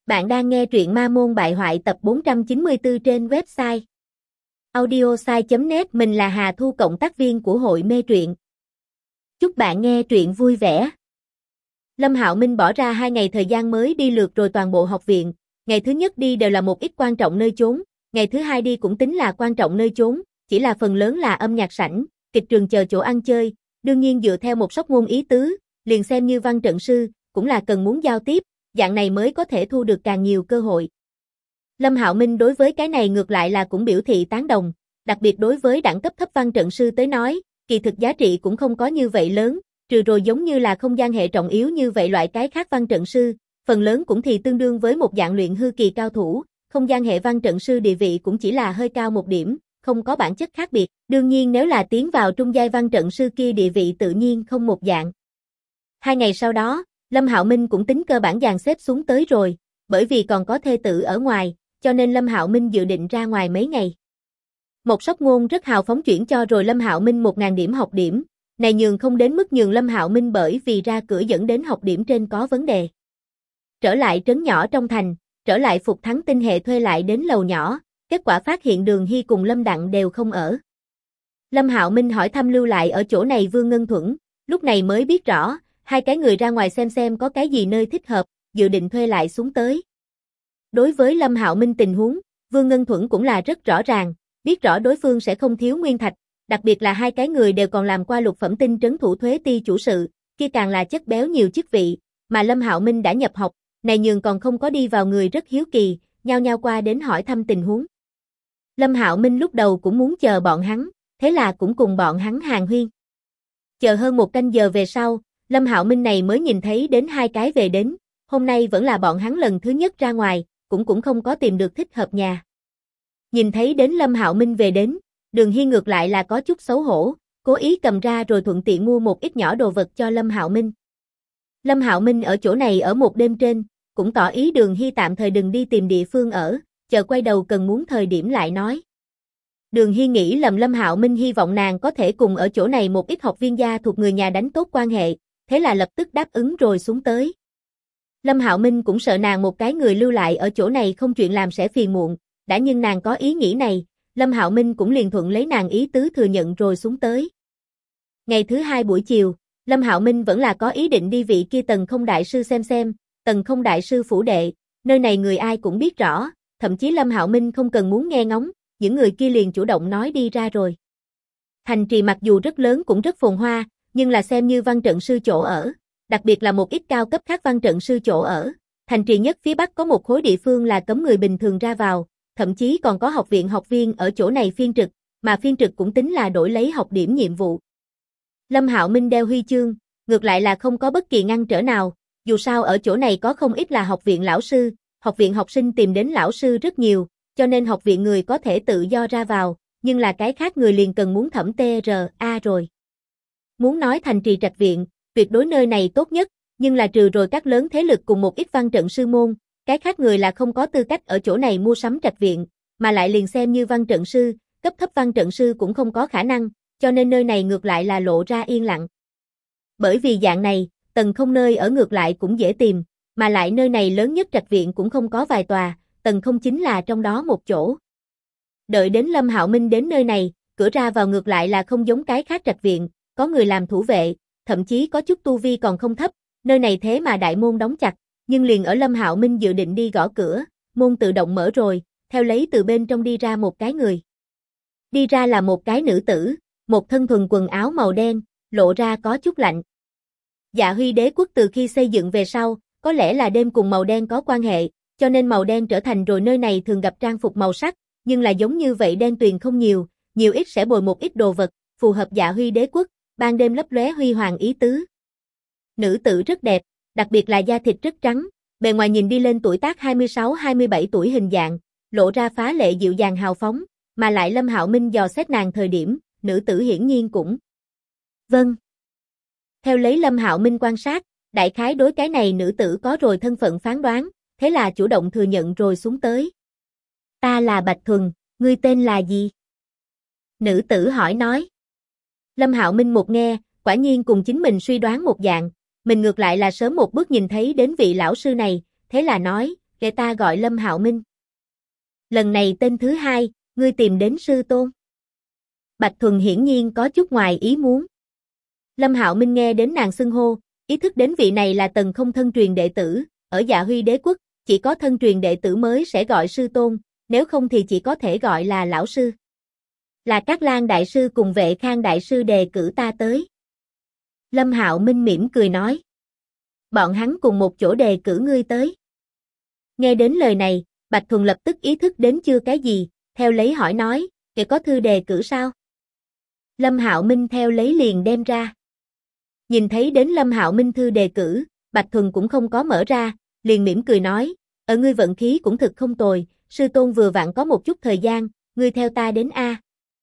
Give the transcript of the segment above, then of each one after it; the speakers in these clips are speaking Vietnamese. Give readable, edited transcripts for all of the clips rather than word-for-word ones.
Bạn đang nghe truyện Ma Môn Bại Hoại tập 494 trên website audiosai.net. Mình là Hà Thu, cộng tác viên của hội mê truyện. Chúc bạn nghe truyện vui vẻ. Lâm Hạo Minh bỏ ra 2 ngày thời gian mới đi lượt rồi toàn bộ học viện. Ngày thứ nhất đi đều là một ít quan trọng nơi chốn, ngày thứ hai đi cũng tính là quan trọng nơi chốn, chỉ là phần lớn là âm nhạc sảnh, kịch trường chờ chỗ ăn chơi. Đương nhiên dựa theo một sóc ngôn ý tứ, liền xem như văn trận sư, cũng là cần muốn giao tiếp, dạng này mới có thể thu được càng nhiều cơ hội. Lâm Hạo Minh đối với cái này ngược lại là cũng biểu thị tán đồng, đặc biệt đối với đẳng cấp thấp văn trận sư tới nói, kỳ thực giá trị cũng không có như vậy lớn, trừ rồi giống như là không gian hệ trọng yếu như vậy loại cái khác văn trận sư, phần lớn cũng thì tương đương với một dạng luyện hư kỳ cao thủ, không gian hệ văn trận sư địa vị cũng chỉ là hơi cao một điểm, không có bản chất khác biệt, đương nhiên nếu là tiến vào trung giai văn trận sư kia địa vị tự nhiên không một dạng. 2 ngày sau đó, Lâm Hạo Minh cũng tính cơ bản dàn xếp xuống tới rồi, bởi vì còn có thê tử ở ngoài, cho nên Lâm Hạo Minh dự định ra ngoài mấy ngày. Một sóc ngôn rất hào phóng chuyển cho rồi Lâm Hạo Minh 1000 điểm học điểm, này nhường không đến mức nhường Lâm Hạo Minh bởi vì ra cửa dẫn đến học điểm trên có vấn đề. Trở lại trấn nhỏ trong thành, trở lại Phục Thắng tinh hệ thuê lại đến lầu nhỏ, kết quả phát hiện Đường Hy cùng Lâm Đặng đều không ở. Lâm Hạo Minh hỏi thăm lưu lại ở chỗ này Vương Ngân Thuẫn, lúc này mới biết rõ, hai cái người ra ngoài xem có cái gì nơi thích hợp, dự định thuê lại xuống tới. Đối với Lâm Hạo Minh tình huống, Vương Ngân Thuẫn cũng là rất rõ ràng, biết rõ đối phương sẽ không thiếu nguyên thạch, đặc biệt là hai cái người đều còn làm qua lục phẩm tinh trấn thủ thuế ty chủ sự, kia càng là chất béo nhiều chức vị, mà Lâm Hạo Minh đã nhập học, này nhường còn không có đi vào người rất hiếu kỳ, nhao nhao qua đến hỏi thăm tình huống. Lâm Hạo Minh lúc đầu cũng muốn chờ bọn hắn, thế là cũng cùng bọn hắn hàn huyên. Chờ hơn 1 canh giờ về sau, Lâm Hạo Minh này mới nhìn thấy đến hai cái về đến, hôm nay vẫn là bọn hắn lần thứ nhất ra ngoài, cũng không có tìm được thích hợp nhà. Nhìn thấy đến Lâm Hạo Minh về đến, Đường Hy ngược lại là có chút xấu hổ, cố ý cầm ra rồi thuận tiện mua một ít nhỏ đồ vật cho Lâm Hạo Minh. Lâm Hạo Minh ở chỗ này ở một đêm trên, cũng tỏ ý Đường Hy tạm thời đừng đi tìm địa phương ở, chờ quay đầu cần muốn thời điểm lại nói. Đường Hy nghĩ lầm Lâm Hạo Minh hy vọng nàng có thể cùng ở chỗ này một ít học viên gia thuộc người nhà đánh tốt quan hệ, thế là lập tức đáp ứng rồi xuống tới. Lâm Hạo Minh cũng sợ nàng một cái người lưu lại ở chỗ này không chuyện làm sẽ phiền muộn, đã nhưng nàng có ý nghĩ này, Lâm Hạo Minh cũng liền thuận lấy nàng ý tứ thừa nhận rồi xuống tới. Ngày thứ 2 buổi chiều, Lâm Hạo Minh vẫn là có ý định đi vị kia Tần Không đại sư xem, Tần Không đại sư phủ đệ, nơi này người ai cũng biết rõ, thậm chí Lâm Hạo Minh không cần muốn nghe ngóng, những người kia liền chủ động nói đi ra rồi. Thành trì mặc dù rất lớn cũng rất phồn hoa, nhưng là xem như văn trận sư chỗ ở, đặc biệt là một ít cao cấp khác văn trận sư chỗ ở. Thành trì nhất phía bắc có một khối địa phương là cấm người bình thường ra vào, thậm chí còn có học viện học viên ở chỗ này phiên trực, mà phiên trực cũng tính là đổi lấy học điểm nhiệm vụ. Lâm Hạo Minh đeo huy chương, ngược lại là không có bất kỳ ngăn trở nào, dù sao ở chỗ này có không ít là học viện lão sư, học viện học sinh tìm đến lão sư rất nhiều, cho nên học viện người có thể tự do ra vào, nhưng là cái khác người liền cần muốn thẩm TRA rồi. Muốn nói thành trì trạch viện, tuyệt đối nơi này tốt nhất, nhưng là trừ rồi các lớn thế lực cùng một ít văn trận sư môn, cái khác người là không có tư cách ở chỗ này mua sắm trạch viện, mà lại liền xem như văn trận sư, cấp thấp văn trận sư cũng không có khả năng, cho nên nơi này ngược lại là lộ ra yên lặng. Bởi vì dạng này, Tần Không nơi ở ngược lại cũng dễ tìm, mà lại nơi này lớn nhất trạch viện cũng không có vài tòa, Tần Không chính là trong đó một chỗ. Đợi đến Lâm Hạo Minh đến nơi này, cửa ra vào ngược lại là không giống cái khác trạch viện, có người làm thủ vệ, thậm chí có chút tu vi còn không thấp, nơi này thế mà đại môn đóng chặt, nhưng liền ở Lâm Hạo Minh dự định đi gõ cửa, môn tự động mở rồi, theo lấy từ bên trong đi ra một cái người. Đi ra là một cái nữ tử, một thân thuần quần áo màu đen, lộ ra có chút lạnh. Dạ Huy đế quốc từ khi xây dựng về sau, có lẽ là đêm cùng màu đen có quan hệ, cho nên màu đen trở thành rồi nơi này thường gặp trang phục màu sắc, nhưng là giống như vậy đen tuyền không nhiều, nhiều ít sẽ bồi một ít đồ vật, phù hợp Dạ Huy đế quốc, ban đêm lấp lóe huy hoàng ý tứ. Nữ tử rất đẹp, đặc biệt là da thịt rất trắng, bề ngoài nhìn đi lên tuổi tác 26-27 tuổi hình dạng, lộ ra phá lệ dịu dàng hào phóng, mà lại Lâm Hạo Minh dò xét nàng thời điểm, nữ tử hiển nhiên cũng. Vâng. Theo lấy Lâm Hạo Minh quan sát, đại khái đối cái này nữ tử có rồi thân phận phán đoán, thế là chủ động thừa nhận rồi xuống tới. Ta là Bạch Thuần, ngươi tên là gì? Nữ tử hỏi nói. Lâm Hạo Minh một nghe, quả nhiên cùng chính mình suy đoán một dạng, mình ngược lại là sớm một bước nhìn thấy đến vị lão sư này, thế là nói, để ta gọi Lâm Hạo Minh. Lần này tên thứ hai, ngươi tìm đến sư tôn. Bạch Thuần hiển nhiên có chút ngoài ý muốn. Lâm Hạo Minh nghe đến nàng xưng hô, ý thức đến vị này là Tần Không thân truyền đệ tử, ở Dạ Huy đế quốc, chỉ có thân truyền đệ tử mới sẽ gọi sư tôn, nếu không thì chỉ có thể gọi là lão sư. Là Cát Lang đại sư cùng Vệ Khang đại sư đề cử ta tới. Lâm Hạo Minh mỉm cười nói. Bọn hắn cùng một chỗ đề cử ngươi tới. Nghe đến lời này, Bạch Thuần lập tức ý thức đến chưa cái gì, theo lấy hỏi nói, kể có thư đề cử sao? Lâm Hạo Minh theo lấy liền đem ra. Nhìn thấy đến Lâm Hạo Minh thư đề cử, Bạch Thuần cũng không có mở ra, liền mỉm cười nói, ở ngươi vận khí cũng thực không tồi, sư tôn vừa vặn có một chút thời gian, ngươi theo ta đến a.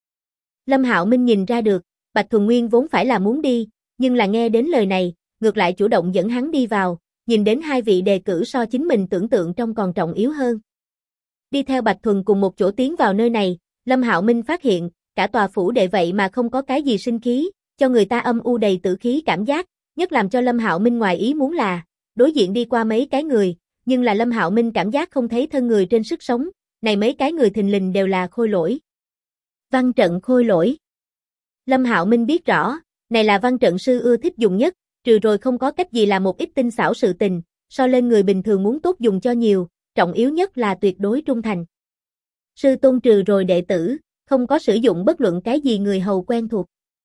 Lâm Hạo Minh nhìn ra được, Bạch Thuần nguyên vốn phải là muốn đi, nhưng là nghe đến lời này, ngược lại chủ động dẫn hắn đi vào, nhìn đến hai vị đề cử so chính mình tưởng tượng trong còn trọng yếu hơn. Đi theo Bạch Thuần cùng một chỗ tiến vào nơi này, Lâm Hạo Minh phát hiện, cả tòa phủ đệ vậy mà không có cái gì sinh khí, cho người ta âm u đầy tử khí cảm giác, nhất làm cho Lâm Hạo Minh ngoài ý muốn là, đối diện đi qua mấy cái người, nhưng là Lâm Hạo Minh cảm giác không thấy thân người trên sức sống, này mấy cái người thình lình đều là khôi lỗi. Văn trận khôi lỗi. Lâm Hạo Minh biết rõ, này là văn trận sư ưa thích dùng nhất, trừ rồi không có cách gì là một ít tinh xảo sự tình, so lên người bình thường muốn tốt dùng cho nhiều, trọng yếu nhất là tuyệt đối trung thành. Sư tôn trừ rồi đệ tử, không có sử dụng bất luận cái gì người hầu quen thuộc.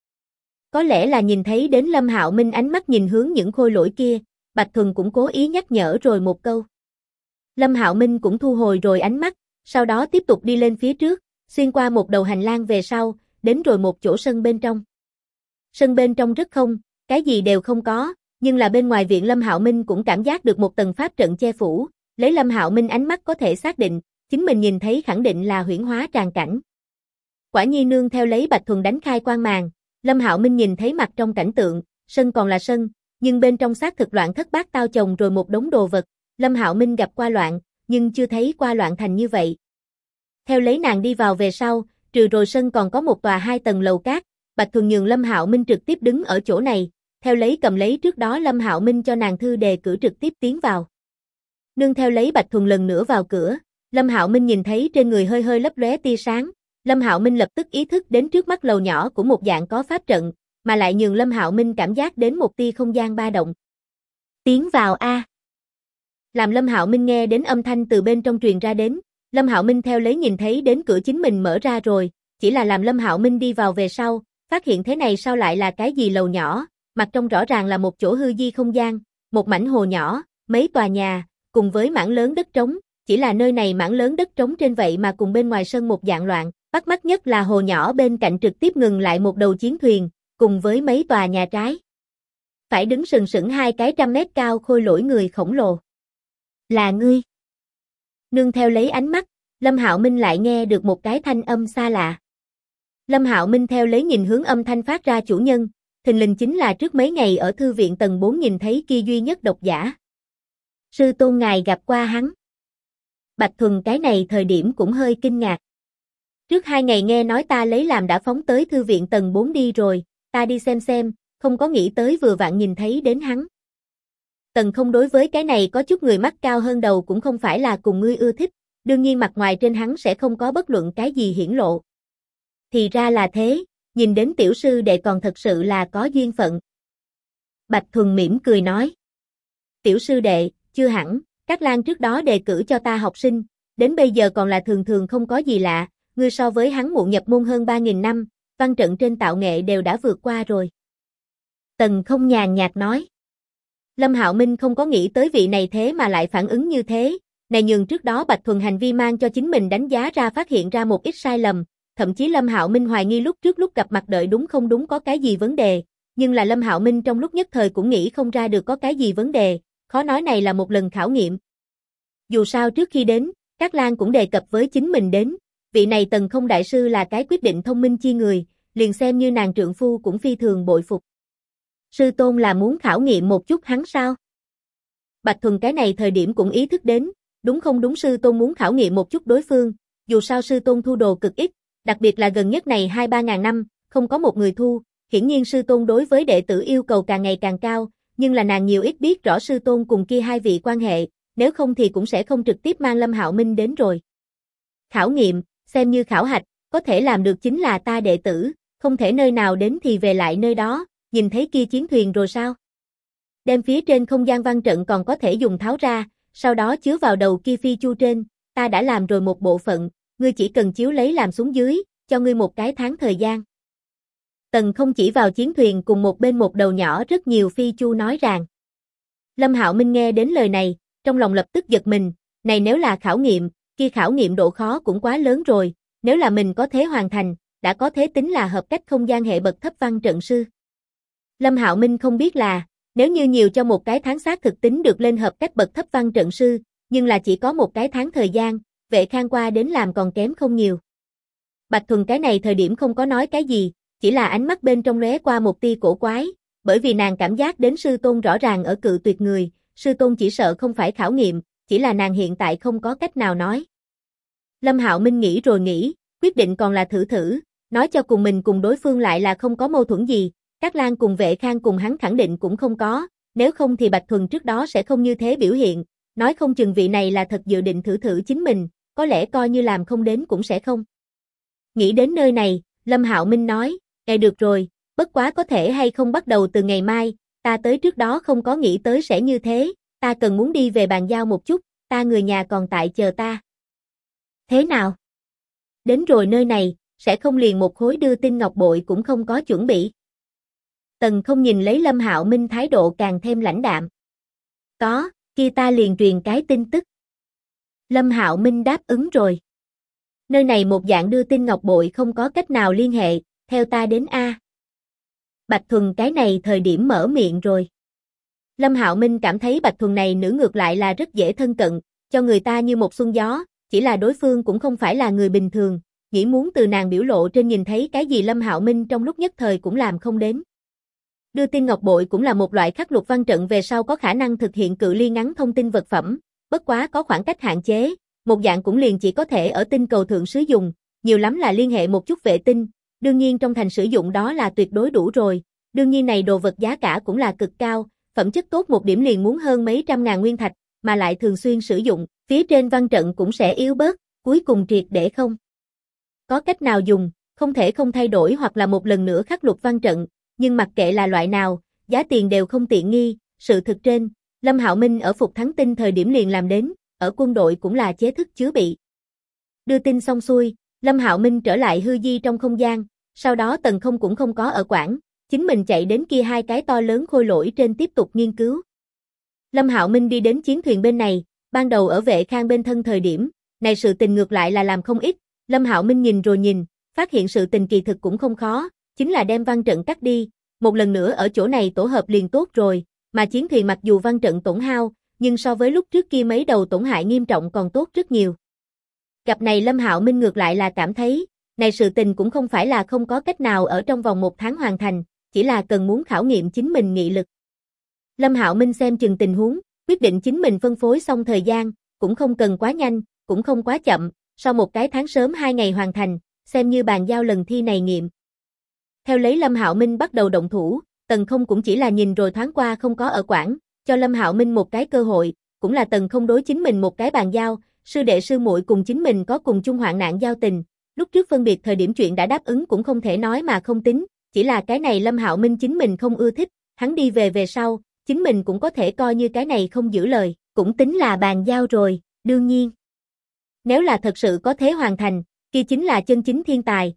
Có lẽ là nhìn thấy đến Lâm Hạo Minh ánh mắt nhìn hướng những khôi lỗi kia, Bạch Thuần cũng cố ý nhắc nhở rồi một câu. Lâm Hạo Minh cũng thu hồi rồi ánh mắt, sau đó tiếp tục đi lên phía trước, xuyên qua một đầu hành lang về sau, đến rồi một chỗ sân bên trong. Sân bên trong rất không, cái gì đều không có, nhưng là bên ngoài viện Lâm Hạo Minh cũng cảm giác được một tầng pháp trận che phủ, lấy Lâm Hạo Minh ánh mắt có thể xác định, chính mình nhìn thấy khẳng định là huyễn hóa tràng cảnh. Quả nhiên nương theo lấy Bạch Thuần đánh khai quang màn, Lâm Hạo Minh nhìn thấy mặt trong cảnh tượng, sân còn là sân, nhưng bên trong xác thực loạn thất bát tao chồng rồi một đống đồ vật, Lâm Hạo Minh gặp qua loạn, nhưng chưa thấy qua loạn thành như vậy. Theo lấy nàng đi vào về sau, trừ rồi sân còn có một tòa 2 tầng lầu cát, Bạch Thuần nhường Lâm Hạo Minh trực tiếp đứng ở chỗ này, theo lấy cầm lấy trước đó Lâm Hạo Minh cho nàng thư đề cử trực tiếp tiến vào. Nương theo lấy Bạch Thuần lần nữa vào cửa, Lâm Hạo Minh nhìn thấy trên người hơi hơi lấp lóe tia sáng, Lâm Hạo Minh lập tức ý thức đến trước mắt lầu nhỏ của một dạng có pháp trận, mà lại nhường Lâm Hạo Minh cảm giác đến một tia không gian ba động. Tiến vào a. Làm Lâm Hạo Minh nghe đến âm thanh từ bên trong truyền ra đến, Lâm Hạo Minh theo lấy nhìn thấy đến cửa chính mình mở ra rồi, chỉ là làm Lâm Hạo Minh đi vào về sau, phát hiện thế này sao lại là cái gì lầu nhỏ, mặt trong rõ ràng là một chỗ hư di không gian, một mảnh hồ nhỏ, mấy tòa nhà, cùng với mảng lớn đất trống, chỉ là nơi này mảng lớn đất trống trên vậy mà cùng bên ngoài sân một dạng loạn, bắt mắt nhất là hồ nhỏ bên cạnh trực tiếp ngừng lại một đầu chiến thuyền, cùng với mấy tòa nhà trái. Phải đứng sừng sững 2 cái 100 mét cao khôi lỗi người khổng lồ. Là ngươi. Nương theo lấy ánh mắt, Lâm Hạo Minh lại nghe được một cái thanh âm xa lạ. Lâm Hạo Minh theo lấy nhìn hướng âm thanh phát ra chủ nhân, thình lình chính là trước mấy ngày ở thư viện tầng 4 nhìn thấy kia duy nhất độc giả. Sư tôn ngài gặp qua hắn. Bạch Thuần cái này thời điểm cũng hơi kinh ngạc. Trước 2 ngày nghe nói ta lấy làm đã phóng tới thư viện tầng 4 đi rồi, ta đi xem, không có nghĩ tới vừa vặn nhìn thấy đến hắn. Tầng Không đối với cái này có chút người mắt cao hơn đầu cũng không phải là cùng ngươi ưa thích, đương nhiên mặt ngoài trên hắn sẽ không có bất luận cái gì hiển lộ. Thì ra là thế, nhìn đến tiểu sư đệ còn thật sự là có duyên phận. Bạch Thuần mỉm cười nói. Tiểu sư đệ, chưa hẳn, Cát Lang trước đó đề cử cho ta học sinh, đến bây giờ còn là thường thường không có gì lạ, ngươi so với hắn muộn nhập môn hơn 3.000 năm, văn trận trên tạo nghệ đều đã vượt qua rồi. Tần Không nhàn nhạt nói. Lâm Hạo Minh không có nghĩ tới vị này thế mà lại phản ứng như thế, này nhường trước đó Bạch Thuần hành vi mang cho chính mình đánh giá ra phát hiện ra một ít sai lầm, thậm chí Lâm Hạo Minh hoài nghi lúc trước lúc gặp mặt đợi đúng không đúng có cái gì vấn đề, nhưng là Lâm Hạo Minh trong lúc nhất thời cũng nghĩ không ra được có cái gì vấn đề, khó nói này là một lần khảo nghiệm. Dù sao trước khi đến, Cát Lang cũng đề cập với chính mình đến, vị này Tần Không đại sư là cái quyết định thông minh chi người, liền xem như nàng trượng phu cũng phi thường bội phục. Sư tôn là muốn khảo nghiệm một chút hắn sao? Bạch Thuần cái này thời điểm cũng ý thức đến, đúng không đúng sư tôn muốn khảo nghiệm một chút đối phương, dù sao sư tôn thu đồ cực ít, đặc biệt là gần nhất này 2-3 ngàn năm, không có một người thu, hiển nhiên sư tôn đối với đệ tử yêu cầu càng ngày càng cao, nhưng là nàng nhiều ít biết rõ sư tôn cùng kia hai vị quan hệ, nếu không thì cũng sẽ không trực tiếp mang Lâm Hạo Minh đến rồi. Khảo nghiệm, xem như khảo hạch, có thể làm được chính là ta đệ tử, không thể nơi nào đến thì về lại nơi đó, nhìn thấy kia chiến thuyền rồi sao? Đem phía trên không gian văn trận còn có thể dùng tháo ra, sau đó chứa vào đầu kia phi chu trên, ta đã làm rồi một bộ phận, ngươi chỉ cần chiếu lấy làm xuống dưới, cho ngươi một cái tháng thời gian. Tần không chỉ vào chiến thuyền cùng một bên một đầu nhỏ rất nhiều phi chu nói rằng. Lâm Hạo Minh nghe đến lời này, trong lòng lập tức giật mình, này nếu là khảo nghiệm, kia khảo nghiệm độ khó cũng quá lớn rồi, nếu là mình có thể hoàn thành, đã có thể tính là hợp cách không gian hệ bậc thấp văn trận sư. Lâm Hạo Minh không biết là, nếu như nhiều cho một cái tháng xác thực tính được lên hợp cách bậc thấp văn trận sư, nhưng là chỉ có một cái tháng thời gian, Vệ Khang qua đến làm còn kém không nhiều. Bạch Thuần cái này thời điểm không có nói cái gì, chỉ là ánh mắt bên trong lóe qua một tia cổ quái, bởi vì nàng cảm giác đến sư tôn rõ ràng ở cự tuyệt người, sư tôn chỉ sợ không phải khảo nghiệm, chỉ là nàng hiện tại không có cách nào nói. Lâm Hạo Minh nghĩ rồi nghĩ, quyết định còn là thử thử, nói cho cùng mình cùng đối phương lại là không có mâu thuẫn gì, Cát Lang cùng Vệ Khang cùng hắn khẳng định cũng không có, nếu không thì Bạch Thuần trước đó sẽ không như thế biểu hiện, nói không chừng vị này là thật dự định thử thử chính mình, có lẽ coi như làm không đến cũng sẽ không. Nghĩ đến nơi này, Lâm Hạo Minh nói, được rồi, bất quá có thể hay không bắt đầu từ ngày mai, ta tới trước đó không có nghĩ tới sẽ như thế, ta cần muốn đi về bàn giao một chút, ta người nhà còn tại chờ ta. Thế nào? Đến rồi nơi này, sẽ không liền một khối đưa tin ngọc bội cũng không có chuẩn bị. Tần không nhìn lấy Lâm Hạo Minh thái độ càng thêm lãnh đạm. Có, kia ta liền truyền cái tin tức. Lâm Hạo Minh đáp ứng rồi. Nơi này một dạng đưa tin ngọc bội không có cách nào liên hệ, theo ta đến A. Bạch Thuần cái này thời điểm mở miệng rồi. Lâm Hạo Minh cảm thấy Bạch Thuần này nữ ngược lại là rất dễ thân cận, cho người ta như một xuân gió, chỉ là đối phương cũng không phải là người bình thường, nghĩ muốn từ nàng biểu lộ trên nhìn thấy cái gì Lâm Hạo Minh trong lúc nhất thời cũng làm không đến. Đưa tin ngọc bội cũng là một loại khắc lục văn trận về sau có khả năng thực hiện cự ly ngắn thông tin vật phẩm, bất quá có khoảng cách hạn chế, một dạng cũng liền chỉ có thể ở tinh cầu thượng sử dụng, nhiều lắm là liên hệ một chút vệ tinh, đương nhiên trong thành sử dụng đó là tuyệt đối đủ rồi, đương nhiên này đồ vật giá cả cũng là cực cao, phẩm chất tốt một điểm liền muốn hơn mấy trăm ngàn nguyên thạch, mà lại thường xuyên sử dụng, phía trên văn trận cũng sẽ yếu bớt, cuối cùng triệt để không có cách nào dùng, không thể không thay đổi hoặc là một lần nữa khắc lục văn trận, nhưng mặc kệ là loại nào, giá tiền đều không tiện nghi, sự thực trên, Lâm Hạo Minh ở Phục Thắng Tinh thời điểm liền làm đến, ở quân đội cũng là chế thức chứa bị. Đưa tin xong xuôi, Lâm Hạo Minh trở lại hư di trong không gian, sau đó Tần Không cũng không có ở quản, chính mình chạy đến kia hai cái to lớn khôi lỗi trên tiếp tục nghiên cứu. Lâm Hạo Minh đi đến chiến thuyền bên này, ban đầu ở Vệ Khang bên thân thời điểm, này sự tình ngược lại là làm không ít, Lâm Hạo Minh nhìn rồi nhìn, phát hiện sự tình kỳ thực cũng không khó, chính là đem văn trận cắt đi, một lần nữa ở chỗ này tổ hợp liền tốt rồi, mà chiến thuyền mặc dù văn trận tổn hao, nhưng so với lúc trước kia mấy đầu tổn hại nghiêm trọng còn tốt rất nhiều. Gặp này Lâm Hạo Minh ngược lại là cảm thấy, này sự tình cũng không phải là không có cách nào ở trong vòng một tháng hoàn thành, chỉ là cần muốn khảo nghiệm chính mình nghị lực. Lâm Hạo Minh xem chừng tình huống, quyết định chính mình phân phối xong thời gian, cũng không cần quá nhanh, cũng không quá chậm, sau một cái tháng sớm 2 ngày hoàn thành, xem như bàn giao lần thi này nghiệm. Theo lấy Lâm Hạo Minh bắt đầu động thủ, Tần Không cũng chỉ là nhìn rồi thoáng qua không có ở quản, cho Lâm Hạo Minh một cái cơ hội, cũng là Tần Không đối chính mình một cái bàn giao, sư đệ sư muội cùng chính mình có cùng chung hoạn nạn giao tình, lúc trước phân biệt thời điểm chuyện đã đáp ứng cũng không thể nói mà không tính, chỉ là cái này Lâm Hạo Minh chính mình không ưa thích, hắn đi về sau, chính mình cũng có thể coi như cái này không giữ lời, cũng tính là bàn giao rồi, đương nhiên. Nếu là thật sự có thể hoàn thành, kia chính là chân chính thiên tài,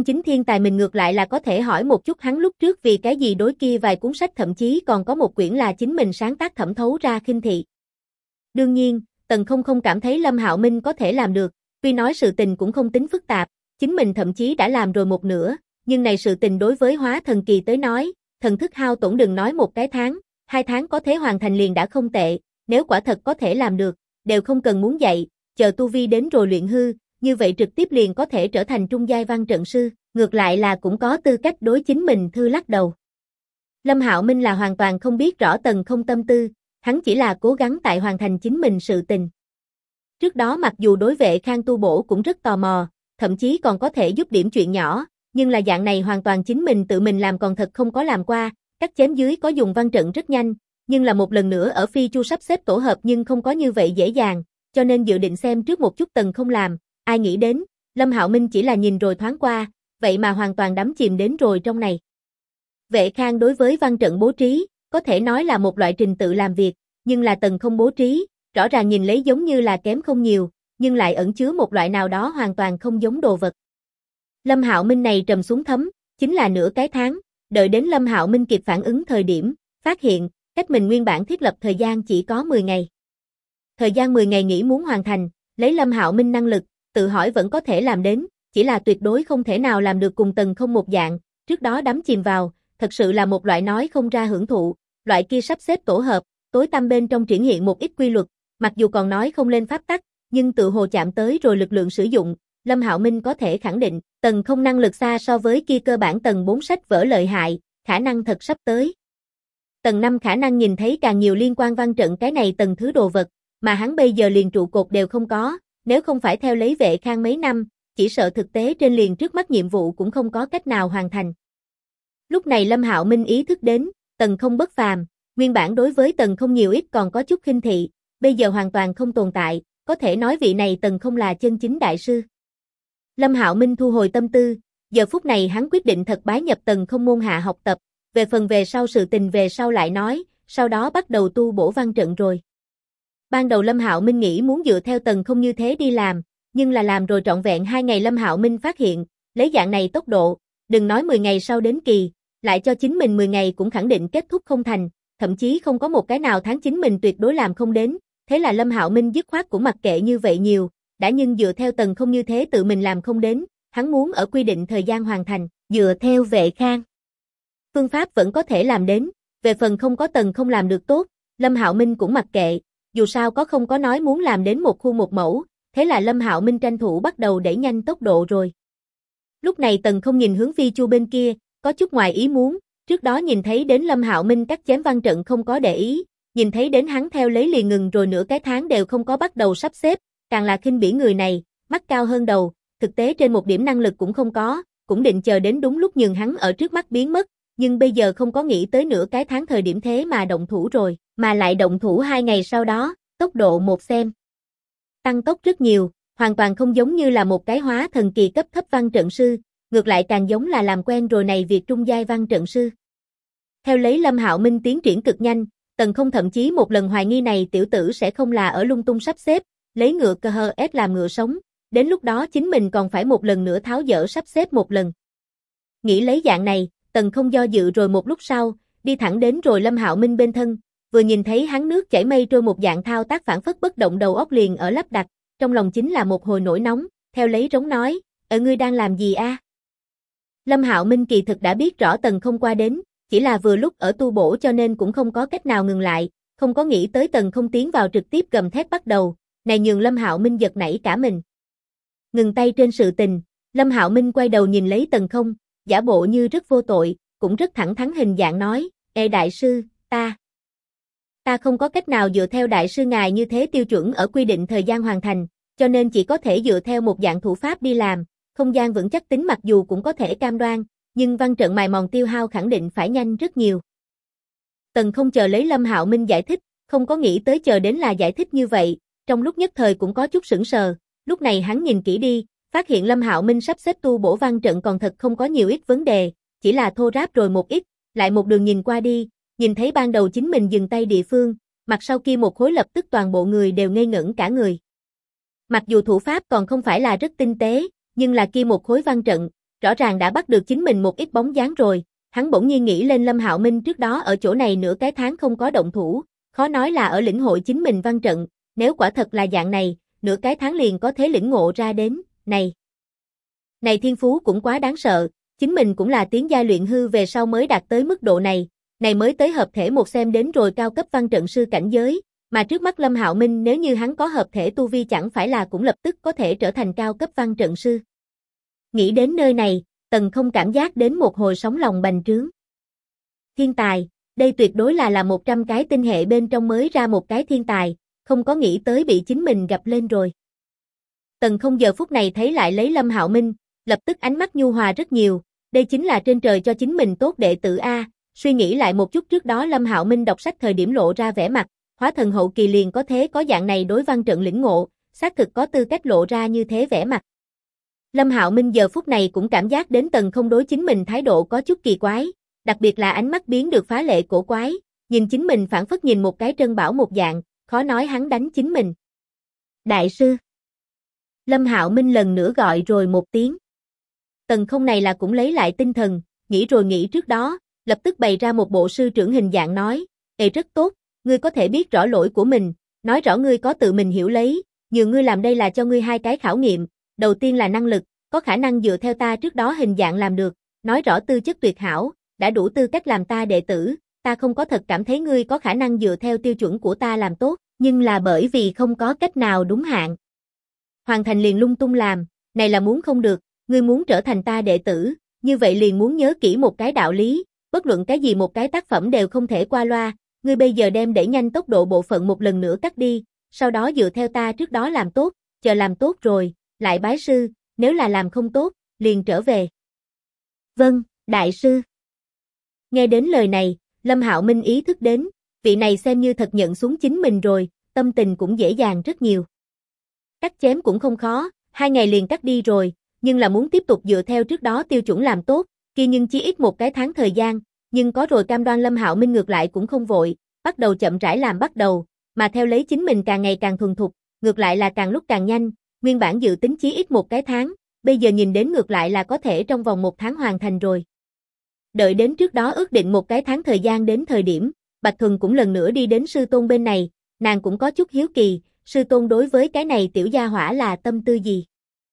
mình ngược lại là có thể hỏi một chút hắn lúc trước vì cái gì đối kia vài cuốn sách thậm chí còn có một quyển là chính mình sáng tác thẩm thấu ra khinh thị. Đương nhiên, Tần không cảm thấy Lâm Hạo Minh có thể làm được, tuy nói sự tình cũng không tính phức tạp, chính mình thậm chí đã làm rồi một nửa, nhưng này sự tình đối với hóa thần kỳ tới nói, thần thức hao tổn đừng nói một cái tháng, 2 tháng có thể hoàn thành liền đã không tệ, nếu quả thật có thể làm được, đều không cần muốn dạy, chờ tu vi đến rồi luyện hư, như vậy trực tiếp liền có thể trở thành trung giai văn trận sư, ngược lại là cũng có tư cách đối chính mình thư lắc đầu. Lâm Hạo Minh là hoàn toàn không biết rõ Tần Không tâm tư, hắn chỉ là cố gắng tại hoàn thành chính mình sự tình. Trước đó mặc dù đối Vệ Khang tu bổ cũng rất tò mò, thậm chí còn có thể giúp điểm chuyện nhỏ, nhưng là dạng này hoàn toàn chính mình tự mình làm còn thật không có làm qua, cắt chém dưới có dùng văn trận rất nhanh, nhưng là một lần nữa ở Phi Chu sắp xếp tổ hợp nhưng không có như vậy dễ dàng, cho nên dự định xem trước một chút Tần Không làm, ai nghĩ đến, Lâm Hạo Minh chỉ là nhìn rồi thoáng qua, vậy mà hoàn toàn đắm chìm đến rồi trong này. Vệ Khang đối với văn trận bố trí, có thể nói là một loại trình tự làm việc, nhưng là Tần Không bố trí, rõ ràng nhìn lấy giống như là kém không nhiều, nhưng lại ẩn chứa một loại nào đó hoàn toàn không giống đồ vật. Lâm Hạo Minh này trầm xuống thấm, chính là nửa cái tháng, đợi đến Lâm Hạo Minh kịp phản ứng thời điểm, phát hiện, cách mình nguyên bản thiết lập thời gian chỉ có 10 ngày. Thời gian 10 ngày nghĩ muốn hoàn thành, lấy Lâm Hạo Minh năng lực, tự hỏi vẫn có thể làm đến, chỉ là tuyệt đối không thể nào làm được cùng Tần Không một dạng, trước đó đắm chìm vào, thật sự là một loại nói không ra hưởng thụ, loại kia sắp xếp tổ hợp, tối tăm bên trong triển hiện một ít quy luật, mặc dù còn nói không lên pháp tắc, nhưng tự hồ chạm tới rồi lực lượng sử dụng, Lâm Hạo Minh có thể khẳng định, Tần Không năng lực xa so với kia cơ bản tầng 4 sách vở lợi hại, khả năng thật sắp tới. Tầng 5 khả năng nhìn thấy càng nhiều liên quan văn trận cái này tầng thứ đồ vật, mà hắn bây giờ liền trụ cột đều không có, nếu không phải theo lấy Vệ Khang mấy năm, chỉ sợ thực tế trên liền trước mắt nhiệm vụ cũng không có cách nào hoàn thành. Lúc này Lâm Hạo Minh ý thức đến, Tần Không bất phàm, nguyên bản đối với Tần Không nhiều ít còn có chút khinh thị, bây giờ hoàn toàn không tồn tại, có thể nói vị này Tần Không là chân chính đại sư. Lâm Hạo Minh thu hồi tâm tư, giờ phút này hắn quyết định thật bái nhập Tần Không môn hạ học tập, về phần về sau sự tình về sau lại nói, sau đó bắt đầu tu bổ văn trận rồi. Ban đầu Lâm Hạo Minh nghĩ muốn dựa theo Tần Không như thế đi làm, nhưng là làm rồi trọn vẹn 2 ngày Lâm Hạo Minh phát hiện, lấy dạng này tốc độ, đừng nói 10 ngày sau đến kỳ, lại cho chính mình 10 ngày cũng khẳng định kết thúc không thành, thậm chí không có một cái nào tháng chính mình tuyệt đối làm không đến, thế là Lâm Hạo Minh dứt khoát cũng mặc kệ như vậy nhiều, đã nhưng dựa theo Tần Không như thế tự mình làm không đến, hắn muốn ở quy định thời gian hoàn thành, dựa theo Vệ Khang. Phương pháp vẫn có thể làm đến, về phần không có Tần Không làm được tốt, Lâm Hạo Minh cũng mặc kệ, dù sao có không có nói muốn làm đến một khu một mẫu, thế là Lâm Hạo Minh tranh thủ bắt đầu đẩy nhanh tốc độ rồi. Lúc này Tần Không nhìn hướng Phi Chu bên kia, có chút ngoài ý muốn, trước đó nhìn thấy đến Lâm Hạo Minh cắt chém văn trận không có để ý, nhìn thấy đến hắn theo lấy liền ngừng rồi nửa cái tháng đều không có bắt đầu sắp xếp, càng là khinh bỉ người này, mắt cao hơn đầu, thực tế trên một điểm năng lực cũng không có, cũng định chờ đến đúng lúc nhường hắn ở trước mắt biến mất, nhưng bây giờ không có nghĩ tới nửa cái tháng thời điểm thế mà động thủ rồi, mà lại động thủ 2 ngày sau đó, tốc độ một xem. Tăng tốc rất nhiều, hoàn toàn không giống như là một cái hóa thần kỳ cấp thấp văn trận sư, ngược lại càng giống là làm quen rồi này việc trung giai văn trận sư. Theo lấy Lâm Hạo Minh tiến triển cực nhanh, Tần Không thậm chí một lần hoài nghi này tiểu tử sẽ không là ở lung tung sắp xếp, lấy ngựa cơ hơ ép làm ngựa sống, đến lúc đó chính mình còn phải một lần nữa tháo dỡ sắp xếp một lần. Nghĩ lấy dạng này, Tần Không do dự rồi một lúc sau, đi thẳng đến rồi Lâm Hạo Minh bên thân, vừa nhìn thấy hắn nước chảy mây trôi một dạng thao tác phản phất bất động đầu óc liền ở lắp đặt, trong lòng chính là một hồi nổi nóng, theo lấy rống nói, ngươi đang làm gì a? Lâm Hạo Minh kỳ thực đã biết rõ Tần Không qua đến, chỉ là vừa lúc ở tu bổ cho nên cũng không có cách nào ngừng lại, không có nghĩ tới Tần Không tiến vào trực tiếp gầm thét bắt đầu, này nhường Lâm Hạo Minh giật nảy cả mình. Ngừng tay trên sự tình, Lâm Hạo Minh quay đầu nhìn lấy Tần Không, giả bộ như rất vô tội, cũng rất thẳng thắn hình dạng nói, ê đại sư, ta không có cách nào dựa theo đại sư ngài như thế tiêu chuẩn ở quy định thời gian hoàn thành, cho nên chỉ có thể dựa theo một dạng thủ pháp đi làm, không gian vững chắc tính mặc dù cũng có thể cam đoan, nhưng văn trận mài mòn tiêu hao khẳng định phải nhanh rất nhiều. Tần Không chờ lấy Lâm Hạo Minh giải thích, không có nghĩ tới chờ đến là giải thích như vậy, trong lúc nhất thời cũng có chút sững sờ, lúc này hắn nhìn kỹ đi, phát hiện Lâm Hạo Minh sắp xếp tu bổ văn trận còn thật không có nhiều ít vấn đề, chỉ là thô ráp rồi một ít, lại một đường nhìn qua đi, nhìn thấy ban đầu chính mình dừng tay địa phương, mặt sau kia một khối lập tức toàn bộ người đều ngây ngẩn cả người. Mặc dù thủ pháp còn không phải là rất tinh tế, nhưng là kia một khối văn trận, rõ ràng đã bắt được chính mình một ít bóng dáng rồi, hắn bỗng nhiên nghĩ lên Lâm Hạo Minh trước đó ở chỗ này nửa cái tháng không có động thủ, khó nói là ở lĩnh hội chính mình văn trận, nếu quả thật là dạng này, nửa cái tháng liền có thể lĩnh ngộ ra đến, này thiên phú cũng quá đáng sợ, chính mình cũng là tiến giai luyện hư về sau mới đạt tới mức độ này mới tới hợp thể một xem đến rồi cao cấp văn trận sư cảnh giới, mà trước mắt Lâm Hạo Minh nếu như hắn có hợp thể tu vi chẳng phải là cũng lập tức có thể trở thành cao cấp văn trận sư. Nghĩ đến nơi này, Tần Không cảm giác đến một hồi sóng lòng bành trướng. Thiên tài, đây tuyệt đối là 100 cái tinh hệ bên trong mới ra một cái thiên tài, không có nghĩ tới bị chính mình gặp lên rồi. Tần Không giờ phút này thấy lại lấy Lâm Hạo Minh, lập tức ánh mắt nhu hòa rất nhiều, đây chính là trên trời cho chính mình tốt đệ tử A, suy nghĩ lại một chút trước đó Lâm Hạo Minh đọc sách thời điểm lộ ra vẻ mặt, hóa thần hậu kỳ liền có thế có dạng này đối văn trận lĩnh ngộ, xác thực có tư cách lộ ra như thế vẻ mặt. Lâm Hạo Minh giờ phút này cũng cảm giác đến Tần Không đối chính mình thái độ có chút kỳ quái, đặc biệt là ánh mắt biến được phá lệ cổ quái, nhìn chính mình phản phất nhìn một cái trân bảo một dạng, khó nói hắn đánh chính mình. Đại sư. Lâm Hạo Minh lần nữa gọi rồi một tiếng. Tần Không này là cũng lấy lại tinh thần, nghĩ rồi nghĩ trước đó, lập tức bày ra một bộ sư trưởng hình dạng nói, rất tốt, ngươi có thể biết rõ lỗi của mình, nói rõ ngươi có tự mình hiểu lấy, nhường ngươi làm đây là cho ngươi hai cái khảo nghiệm, đầu tiên là năng lực, có khả năng dựa theo ta trước đó hình dạng làm được, nói rõ tư chất tuyệt hảo, đã đủ tư cách làm ta đệ tử, ta không có thật cảm thấy ngươi có khả năng dựa theo tiêu chuẩn của ta làm tốt, nhưng là bởi vì không có cách nào đúng hạn. Hoàn thành liền lung tung làm, này là muốn không được, ngươi muốn trở thành ta đệ tử, như vậy liền muốn nhớ kỹ một cái đạo lý, bất luận cái gì một cái tác phẩm đều không thể qua loa, ngươi bây giờ đem đẩy nhanh tốc độ bộ phận một lần nữa cắt đi, sau đó dựa theo ta trước đó làm tốt, chờ làm tốt rồi, lại bái sư, nếu là làm không tốt, liền trở về. Vâng, đại sư. Nghe đến lời này, Lâm Hạo Minh ý thức đến, vị này xem như thật nhận xuống chính mình rồi, tâm tình cũng dễ dàng rất nhiều. Cắt chém cũng không khó, 2 ngày liền cắt đi rồi, nhưng là muốn tiếp tục dựa theo trước đó tiêu chuẩn làm tốt, kia nhưng chỉ ít một cái tháng thời gian, nhưng có rồi cam đoan Lâm Hạo Minh ngược lại cũng không vội, bắt đầu chậm rãi làm bắt đầu, mà theo lấy chính mình càng ngày càng thuần thục, ngược lại là càng lúc càng nhanh, nguyên bản dự tính chí ít một cái tháng, bây giờ nhìn đến ngược lại là có thể trong vòng 1 tháng hoàn thành rồi. Đợi đến trước đó ước định một cái tháng thời gian đến thời điểm, Bạch Thuần cũng lần nữa đi đến sư tôn bên này, nàng cũng có chút hiếu kỳ, sư tôn đối với cái này tiểu gia hỏa là tâm tư gì.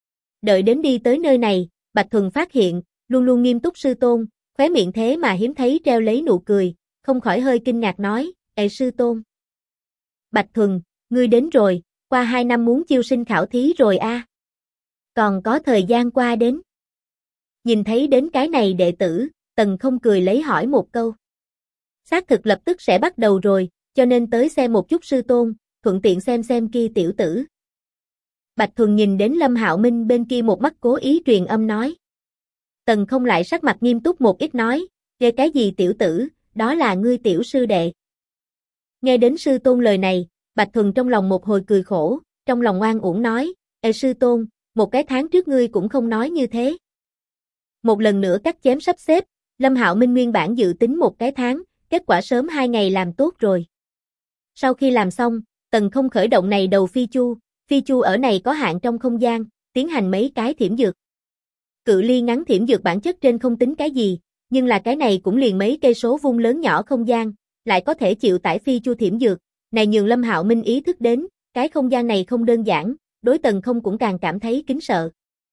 Đợi đến đi tới nơi này, Bạch Thuần phát hiện, luôn luôn nghiêm túc sư tôn, khóe miệng thế mà hiếm thấy treo lấy nụ cười, không khỏi hơi kinh ngạc nói, sư tôn. Bạch Thuần, ngươi đến rồi, qua 2 năm muốn chiêu sinh khảo thí rồi a. Còn có thời gian qua đến. Nhìn thấy đến cái này đệ tử, Tần Không cười lấy hỏi một câu. Xác thực lập tức sẽ bắt đầu rồi, cho nên tới xem một chút sư tôn, thuận tiện xem kia tiểu tử. Bạch Thuần nhìn đến Lâm Hạo Minh bên kia một mắt cố ý truyền âm nói. Tần Không lại sắc mặt nghiêm túc một ít nói, ghê cái gì tiểu tử, đó là ngươi tiểu sư đệ. Nghe đến sư tôn lời này, Bạch Thuần trong lòng một hồi cười khổ, trong lòng oan uổng nói, sư tôn, một cái tháng trước ngươi cũng không nói như thế. Một lần nữa cắt chém sắp xếp, Lâm Hạo Minh nguyên bản dự tính một cái tháng, kết quả sớm 2 ngày làm tốt rồi. Sau khi làm xong, Tần Không khởi động này đầu phi chu ở này có hạn trong không gian, tiến hành mấy cái thiểm dược. Cự ly ngắn thiểm dược bản chất trên không tính cái gì, nhưng là cái này cũng liền mấy cây số vuông lớn nhỏ không gian, lại có thể chịu tải phi chu thiểm dược, này nhường Lâm Hạo Minh ý thức đến, cái không gian này không đơn giản, đối Tần Không cũng càng cảm thấy kính sợ.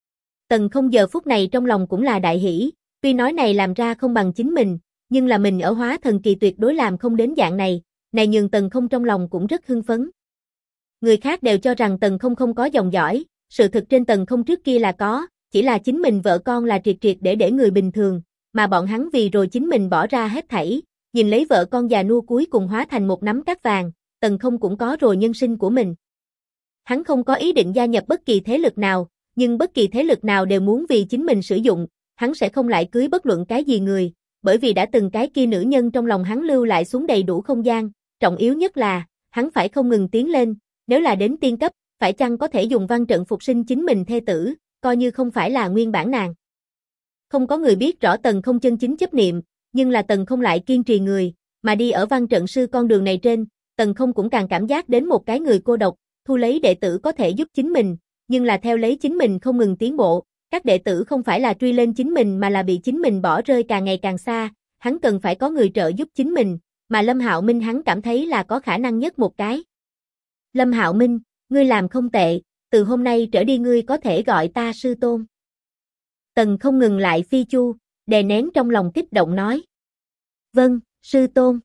Tần Không giờ phút này trong lòng cũng là đại hỉ, tuy nói này làm ra không bằng chính mình, nhưng là mình ở hóa thần kỳ tuyệt đối làm không đến dạng này nhường Tần Không trong lòng cũng rất hưng phấn. Người khác đều cho rằng Tần Không không có dòng dõi, sự thực trên Tần Không trước kia là có, chỉ là chính mình vợ con là triệt triệt để người bình thường, mà bọn hắn vì rồi chính mình bỏ ra hết thảy, nhìn lấy vợ con già nua cuối cùng hóa thành một nắm cát vàng, Tần Không cũng có rồi nhân sinh của mình. Hắn không có ý định gia nhập bất kỳ thế lực nào, nhưng bất kỳ thế lực nào đều muốn vì chính mình sử dụng, hắn sẽ không lại cưới bất luận cái gì người, bởi vì đã từng cái kia nữ nhân trong lòng hắn lưu lại xuống đầy đủ không gian, trọng yếu nhất là, hắn phải không ngừng tiến lên, nếu là đến tiên cấp, phải chăng có thể dùng văn trận phục sinh chính mình thê tử, coi như không phải là nguyên bản nàng. Không có người biết rõ Tần Không chân chính chấp niệm, nhưng là Tần Không lại kiên trì người, mà đi ở văn trận sư con đường này trên, Tần Không cũng càng cảm giác đến một cái người cô độc, thu lấy đệ tử có thể giúp chính mình, nhưng là theo lấy chính mình không ngừng tiến bộ, các đệ tử không phải là truy lên chính mình mà là bị chính mình bỏ rơi càng ngày càng xa, hắn cần phải có người trợ giúp chính mình, mà Lâm Hạo Minh hắn cảm thấy là có khả năng nhất một cái. Lâm Hạo Minh, ngươi làm không tệ, từ hôm nay trở đi ngươi có thể gọi ta sư tôn. Tần không ngừng lại phi chu, đè nén trong lòng kích động nói. Vâng, sư tôn.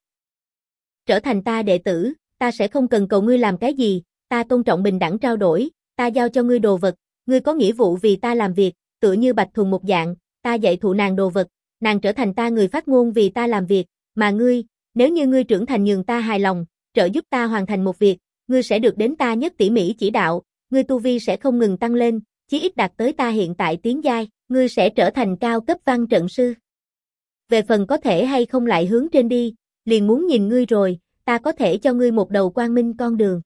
Trở thành ta đệ tử, ta sẽ không cần cầu ngươi làm cái gì, ta tôn trọng bình đẳng trao đổi, ta giao cho ngươi đồ vật, ngươi có nghĩa vụ vì ta làm việc, tựa như Bạch Thuần một dạng, ta dạy thụ nàng đồ vật, nàng trở thành ta người phát ngôn vì ta làm việc, mà ngươi, nếu như ngươi trưởng thành nhường ta hài lòng, trợ giúp ta hoàn thành một việc, ngươi sẽ được đến ta nhất tỉ mỉ chỉ đạo, ngươi tu vi sẽ không ngừng tăng lên, chí ít đạt tới ta hiện tại tiến giai, ngươi sẽ trở thành cao cấp văn trận sư. về phần có thể hay không lại hướng trên đi, liền muốn nhìn ngươi rồi, ta có thể cho ngươi một đầu quang minh con đường.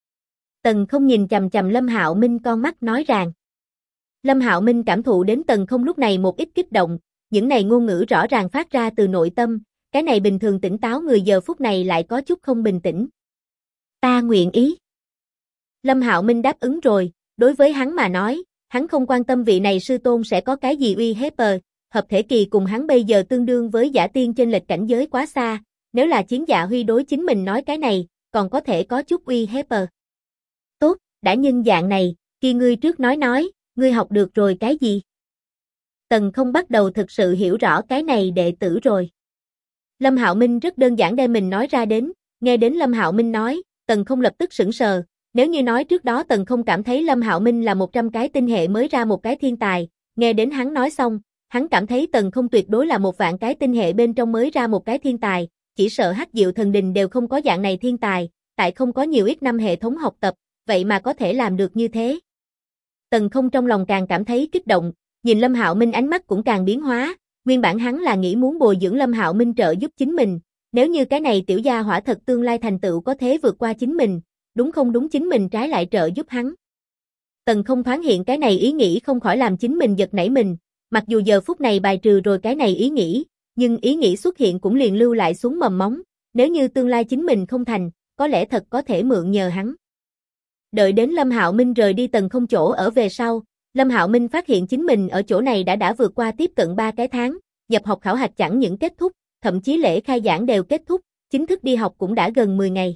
Tần Không nhìn chằm chằm Lâm Hạo Minh con mắt nói rằng. Lâm Hạo Minh cảm thụ đến Tần Không lúc này một ít kích động, những này ngôn ngữ rõ ràng phát ra từ nội tâm, cái này bình thường tỉnh táo người giờ phút này lại có chút không bình tĩnh. Ta nguyện ý. Lâm Hạo Minh đáp ứng rồi, đối với hắn mà nói, hắn không quan tâm vị này sư tôn sẽ có cái gì uy hiếp, hợp thể kỳ cùng hắn bây giờ tương đương với giả tiên chênh lệch cảnh giới quá xa, nếu là Chiến Dạ Huy đối chính mình nói cái này, còn có thể có chút uy hiếp. Tốt, đã nhân dạng này, kia ngươi trước nói, ngươi học được rồi cái gì? Tần Không bắt đầu thực sự hiểu rõ cái này đệ tử rồi. Lâm Hạo Minh rất đơn giản đem mình nói ra đến, nghe đến Lâm Hạo Minh nói, Tần Không lập tức sững sờ, nếu như nói trước đó Tần Không cảm thấy Lâm Hạo Minh là 100 cái tinh hệ mới ra một cái thiên tài, nghe đến hắn nói xong, hắn cảm thấy Tần Không tuyệt đối là 1 vạn cái tinh hệ bên trong mới ra một cái thiên tài, chỉ sợ Hắc Diệu Thần Đình đều không có dạng này thiên tài, tại không có nhiều ít năm hệ thống học tập, vậy mà có thể làm được như thế. Tần Không trong lòng càng cảm thấy kích động, nhìn Lâm Hạo Minh ánh mắt cũng càng biến hóa, nguyên bản hắn là nghĩ muốn bồi dưỡng Lâm Hạo Minh trợ giúp chính mình, nếu như cái này tiểu gia hỏa thật tương lai thành tựu có thế vượt qua chính mình, đúng không đúng chính mình trái lại trợ giúp hắn. Tần Không thoáng hiện cái này ý nghĩ không khỏi làm chính mình giật nảy mình, mặc dù giờ phút này bài trừ rồi cái này ý nghĩ, nhưng ý nghĩ xuất hiện cũng liền lưu lại xuống mầm móng, nếu như tương lai chính mình không thành, có lẽ thật có thể mượn nhờ hắn. Đợi đến Lâm Hạo Minh rời đi Tần Không chỗ ở về sau, Lâm Hạo Minh phát hiện chính mình ở chỗ này đã vượt qua tiếp cận 3 cái tháng, nhập học khảo hạch chẳng những kết thúc, thậm chí lễ khai giảng đều kết thúc, chính thức đi học cũng đã gần 10 ngày.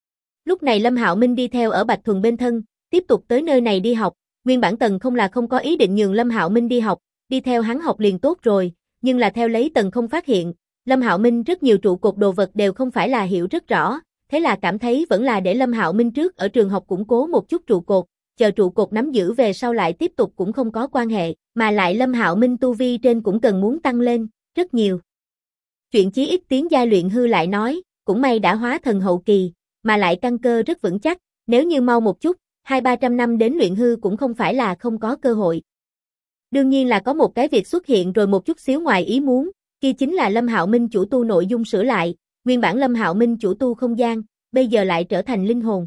Lúc này Lâm Hạo Minh đi theo ở Bạch Thuần bên thân, tiếp tục tới nơi này đi học, nguyên bản Tần Không là không có ý định nhường Lâm Hạo Minh đi học, đi theo hắn học liền tốt rồi, nhưng là theo lấy Tần Không phát hiện, Lâm Hạo Minh rất nhiều trụ cột đồ vật đều không phải là hiểu rất rõ, thế là cảm thấy vẫn là để Lâm Hạo Minh trước ở trường học củng cố một chút trụ cột, chờ trụ cột nắm giữ về sau lại tiếp tục cũng không có quan hệ, mà lại Lâm Hạo Minh tu vi trên cũng cần muốn tăng lên, rất nhiều. Chuyện chí ít tiến giai luyện hư lại nói, cũng may đã hóa thần hậu kỳ, mà lại căn cơ rất vững chắc, nếu như mau một chút, 200-300 năm đến luyện hư cũng không phải là không có cơ hội. Đương nhiên là có một cái việc xuất hiện rồi một chút xíu ngoài ý muốn, kia chính là Lâm Hạo Minh chủ tu nội dung sửa lại, nguyên bản Lâm Hạo Minh chủ tu không gian, bây giờ lại trở thành linh hồn.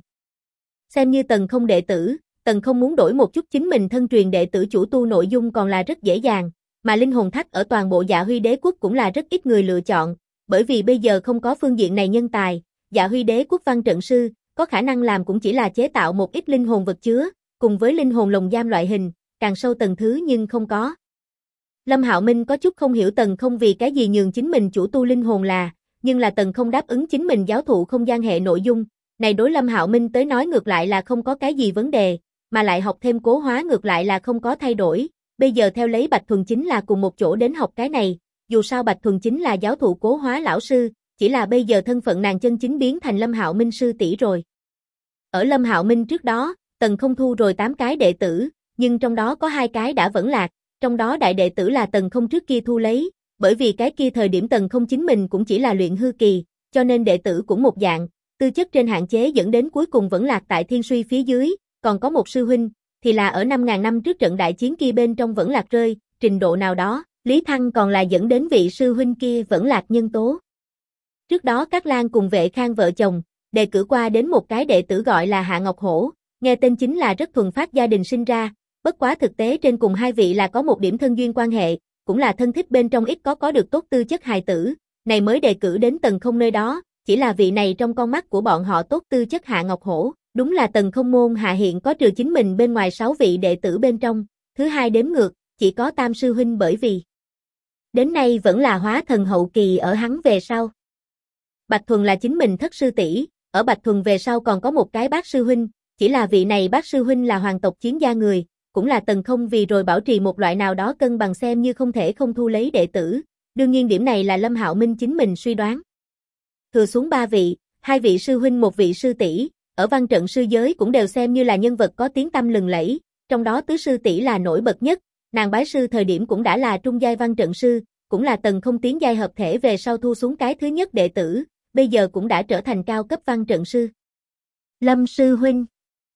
Xem như Tần Không đệ tử, Tần Không muốn đổi một chút chính mình thân truyền đệ tử chủ tu nội dung còn là rất dễ dàng, mà linh hồn thắt ở toàn bộ Dạ Huy Đế quốc cũng là rất ít người lựa chọn, bởi vì bây giờ không có phương diện này nhân tài, Dạ Huy Đế quốc văn trận sư, có khả năng làm cũng chỉ là chế tạo một ít linh hồn vật chứa, cùng với linh hồn lồng giam loại hình, càng sâu tầng thứ nhưng không có. Lâm Hạo Minh có chút không hiểu Tần Không vì cái gì nhường chính mình chủ tu linh hồn là, nhưng là Tần Không đáp ứng chính mình giáo thụ không gian hệ nội dung, này đối Lâm Hạo Minh tới nói ngược lại là không có cái gì vấn đề, mà lại học thêm cố hóa ngược lại là không có thay đổi, bây giờ theo lấy Bạch Thuần chính là cùng một chỗ đến học cái này, dù sao Bạch Thuần chính là giáo thụ cố hóa lão sư, chỉ là bây giờ thân phận nàng chân chính biến thành Lâm Hạo Minh sư tỷ rồi. Ở Lâm Hạo Minh trước đó, Tần Không thu rồi 8 cái đệ tử, nhưng trong đó có 2 cái đã vẫn lạc, trong đó đại đệ tử là Tần Không trước kia thu lấy, bởi vì cái kia thời điểm Tần Không chính mình cũng chỉ là luyện hư kỳ, cho nên đệ tử cũng một dạng, tư chất trên hạn chế dẫn đến cuối cùng vẫn lạc tại Thiên Suy phía dưới, còn có một sư huynh, thì là ở 5.000 năm trước trận đại chiến kia bên trong vẫn lạc rơi, trình độ nào đó, Lý Thăng còn là dẫn đến vị sư huynh kia vẫn lạc nhân tố. Trước đó Cát Lan cùng Vệ Khang vợ chồng, đề cử qua đến một cái đệ tử gọi là Hạ Ngọc Hổ, nghe tên chính là rất thuần phát gia đình sinh ra, bất quá thực tế trên cùng hai vị là có một điểm thân duyên quan hệ, cũng là thân thích bên trong ít có được tốt tư chất hài tử, này mới đề cử đến Tần Không nơi đó, chỉ là vị này trong con mắt của bọn họ tốt tư chất Hạ Ngọc Hổ, đúng là Tần Không môn hạ hiện có trừ chính mình bên ngoài 6 vị đệ tử bên trong, thứ hai đếm ngược, chỉ có Tam sư huynh bởi vì đến nay vẫn là hóa thần hậu kỳ ở hắn về sau. Bạch Thuần là chính mình thất sư tỷ, ở Bạch Thuần về sau còn có một cái bác sư huynh, chỉ là vị này bác sư huynh là hoàng tộc chiến gia người, cũng là Tần Không vì rồi bảo trì một loại nào đó cân bằng xem như không thể không thu lấy đệ tử, đương nhiên điểm này là Lâm Hạo Minh chính mình suy đoán. Thừa xuống 3 vị, 2 vị sư huynh một vị sư tỷ, ở văn trận sư giới cũng đều xem như là nhân vật có tiếng tăm lừng lẫy, trong đó tứ sư tỷ là nổi bật nhất, nàng bái sư thời điểm cũng đã là trung giai văn trận sư, cũng là Tần Không tiến giai hợp thể về sau thu xuống cái thứ nhất đệ tử, bây giờ cũng đã trở thành cao cấp văn trận sư. Lâm sư huynh.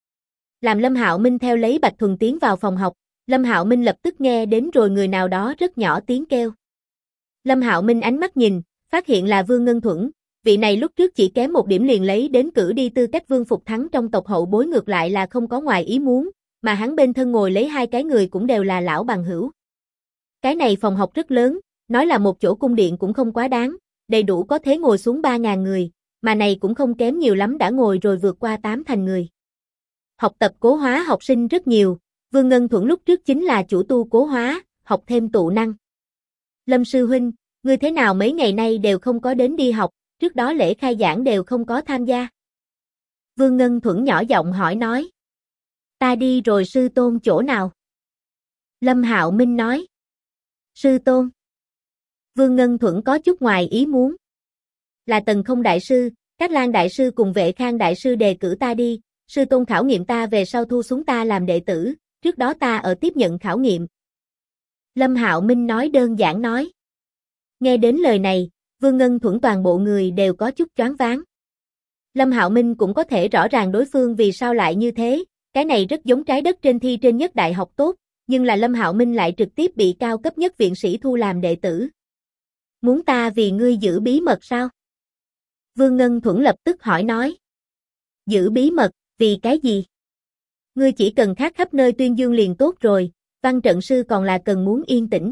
Làm Lâm Hạo Minh theo lấy Bạch Thuần tiến vào phòng học, Lâm Hạo Minh lập tức nghe đến rồi người nào đó rất nhỏ tiếng kêu. Lâm Hạo Minh ánh mắt nhìn, phát hiện là Vương Ngân Thuẫn, vị này lúc trước chỉ kém một điểm liền lấy đến cử đi tư cách vương phục thắng trong tộc hậu bối ngược lại là không có ngoài ý muốn, mà hắn bên thân ngồi lấy hai cái người cũng đều là lão bằng hữu. Cái này phòng học rất lớn, nói là một chỗ cung điện cũng không quá đáng, đầy đủ có thể ngồi xuống 3.000 người, mà này cũng không kém nhiều lắm đã ngồi rồi vượt qua 8 thành người. Học tập cố hóa học sinh rất nhiều, Vương Ngân Thuẫn lúc trước chính là chủ tu cố hóa, học thêm tụ năng. Lâm sư huynh, ngươi thế nào mấy ngày nay đều không có đến đi học, trước đó lễ khai giảng đều không có tham gia. Vương Ngân Thuẫn nhỏ giọng hỏi nói. Ta đi rồi sư tôn chỗ nào? Lâm Hạo Minh nói. Sư tôn. Vương Ngân Thuẫn có chút ngoài ý muốn. Là Tần Không đại sư, Cát Lang đại sư cùng Vệ Khang đại sư đề cử ta đi, sư tôn khảo nghiệm ta về sau thu xuống ta làm đệ tử, trước đó ta ở tiếp nhận khảo nghiệm. Lâm Hạo Minh nói đơn giản nói. Nghe đến lời này, Vương Ngân Thuẫn toàn bộ người đều có chút choáng váng. Lâm Hạo Minh cũng có thể rõ ràng đối phương vì sao lại như thế, cái này rất giống trái đất trên thi trên nhất đại học tốt, nhưng là Lâm Hạo Minh lại trực tiếp bị cao cấp nhất viện sĩ thu làm đệ tử. Muốn ta vì ngươi giữ bí mật sao? Vương Ngân Thuẫn lập tức hỏi nói. Giữ bí mật, vì cái gì? Ngươi chỉ cần khác khắp nơi tuyên dương liền tốt rồi, văn trận sư còn là cần muốn yên tĩnh.